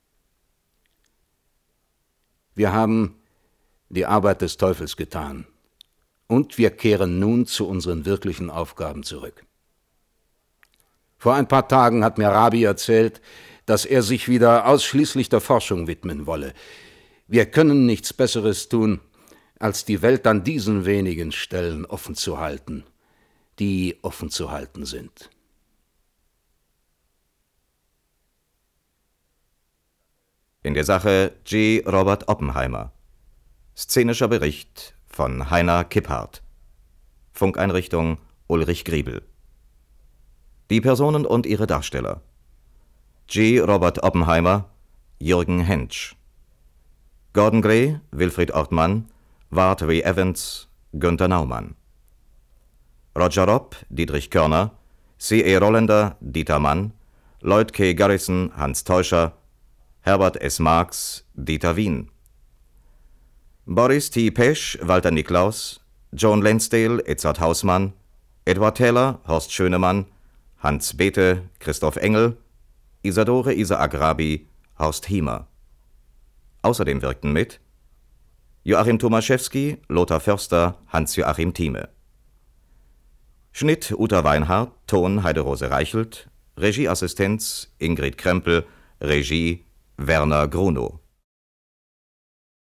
Wir haben die Arbeit des Teufels getan und wir kehren nun zu unseren wirklichen Aufgaben zurück. Vor ein paar Tagen hat mir Rabi erzählt, dass er sich wieder ausschließlich der Forschung widmen wolle. Wir können nichts Besseres tun, als die Welt an diesen wenigen Stellen offen zu halten, die offen zu halten sind. In der Sache G. Robert Oppenheimer. Szenischer Bericht von Heiner Kipphardt. Funkeinrichtung Ulrich Griebel. Die Personen und ihre Darsteller: G. Robert Oppenheimer, Jürgen Hentsch. Gordon Gray, Wilfried Ortmann, Ward V. Evans, Günther Naumann. Roger Robb, Dietrich Körner, C.E. Rollender, Dieter Mann, Lloyd K. Garrison, Hans Teuscher, Herbert S. Marx, Dieter Wien. Boris T. Pesch, Walter Niklaus, Joan Lansdale, Edzard Hausmann, Edward Taylor, Horst Schönemann, Hans Bethe, Christoph Engel, Isadore Isaak Rabi, Horst Hiemer. Außerdem wirkten mit Joachim Tomaszewski, Lothar Förster, Hans-Joachim Thieme. Schnitt Uta Weinhardt, Ton Heiderose Reichelt, Regieassistenz Ingrid Krempel, Regie Werner Grunow.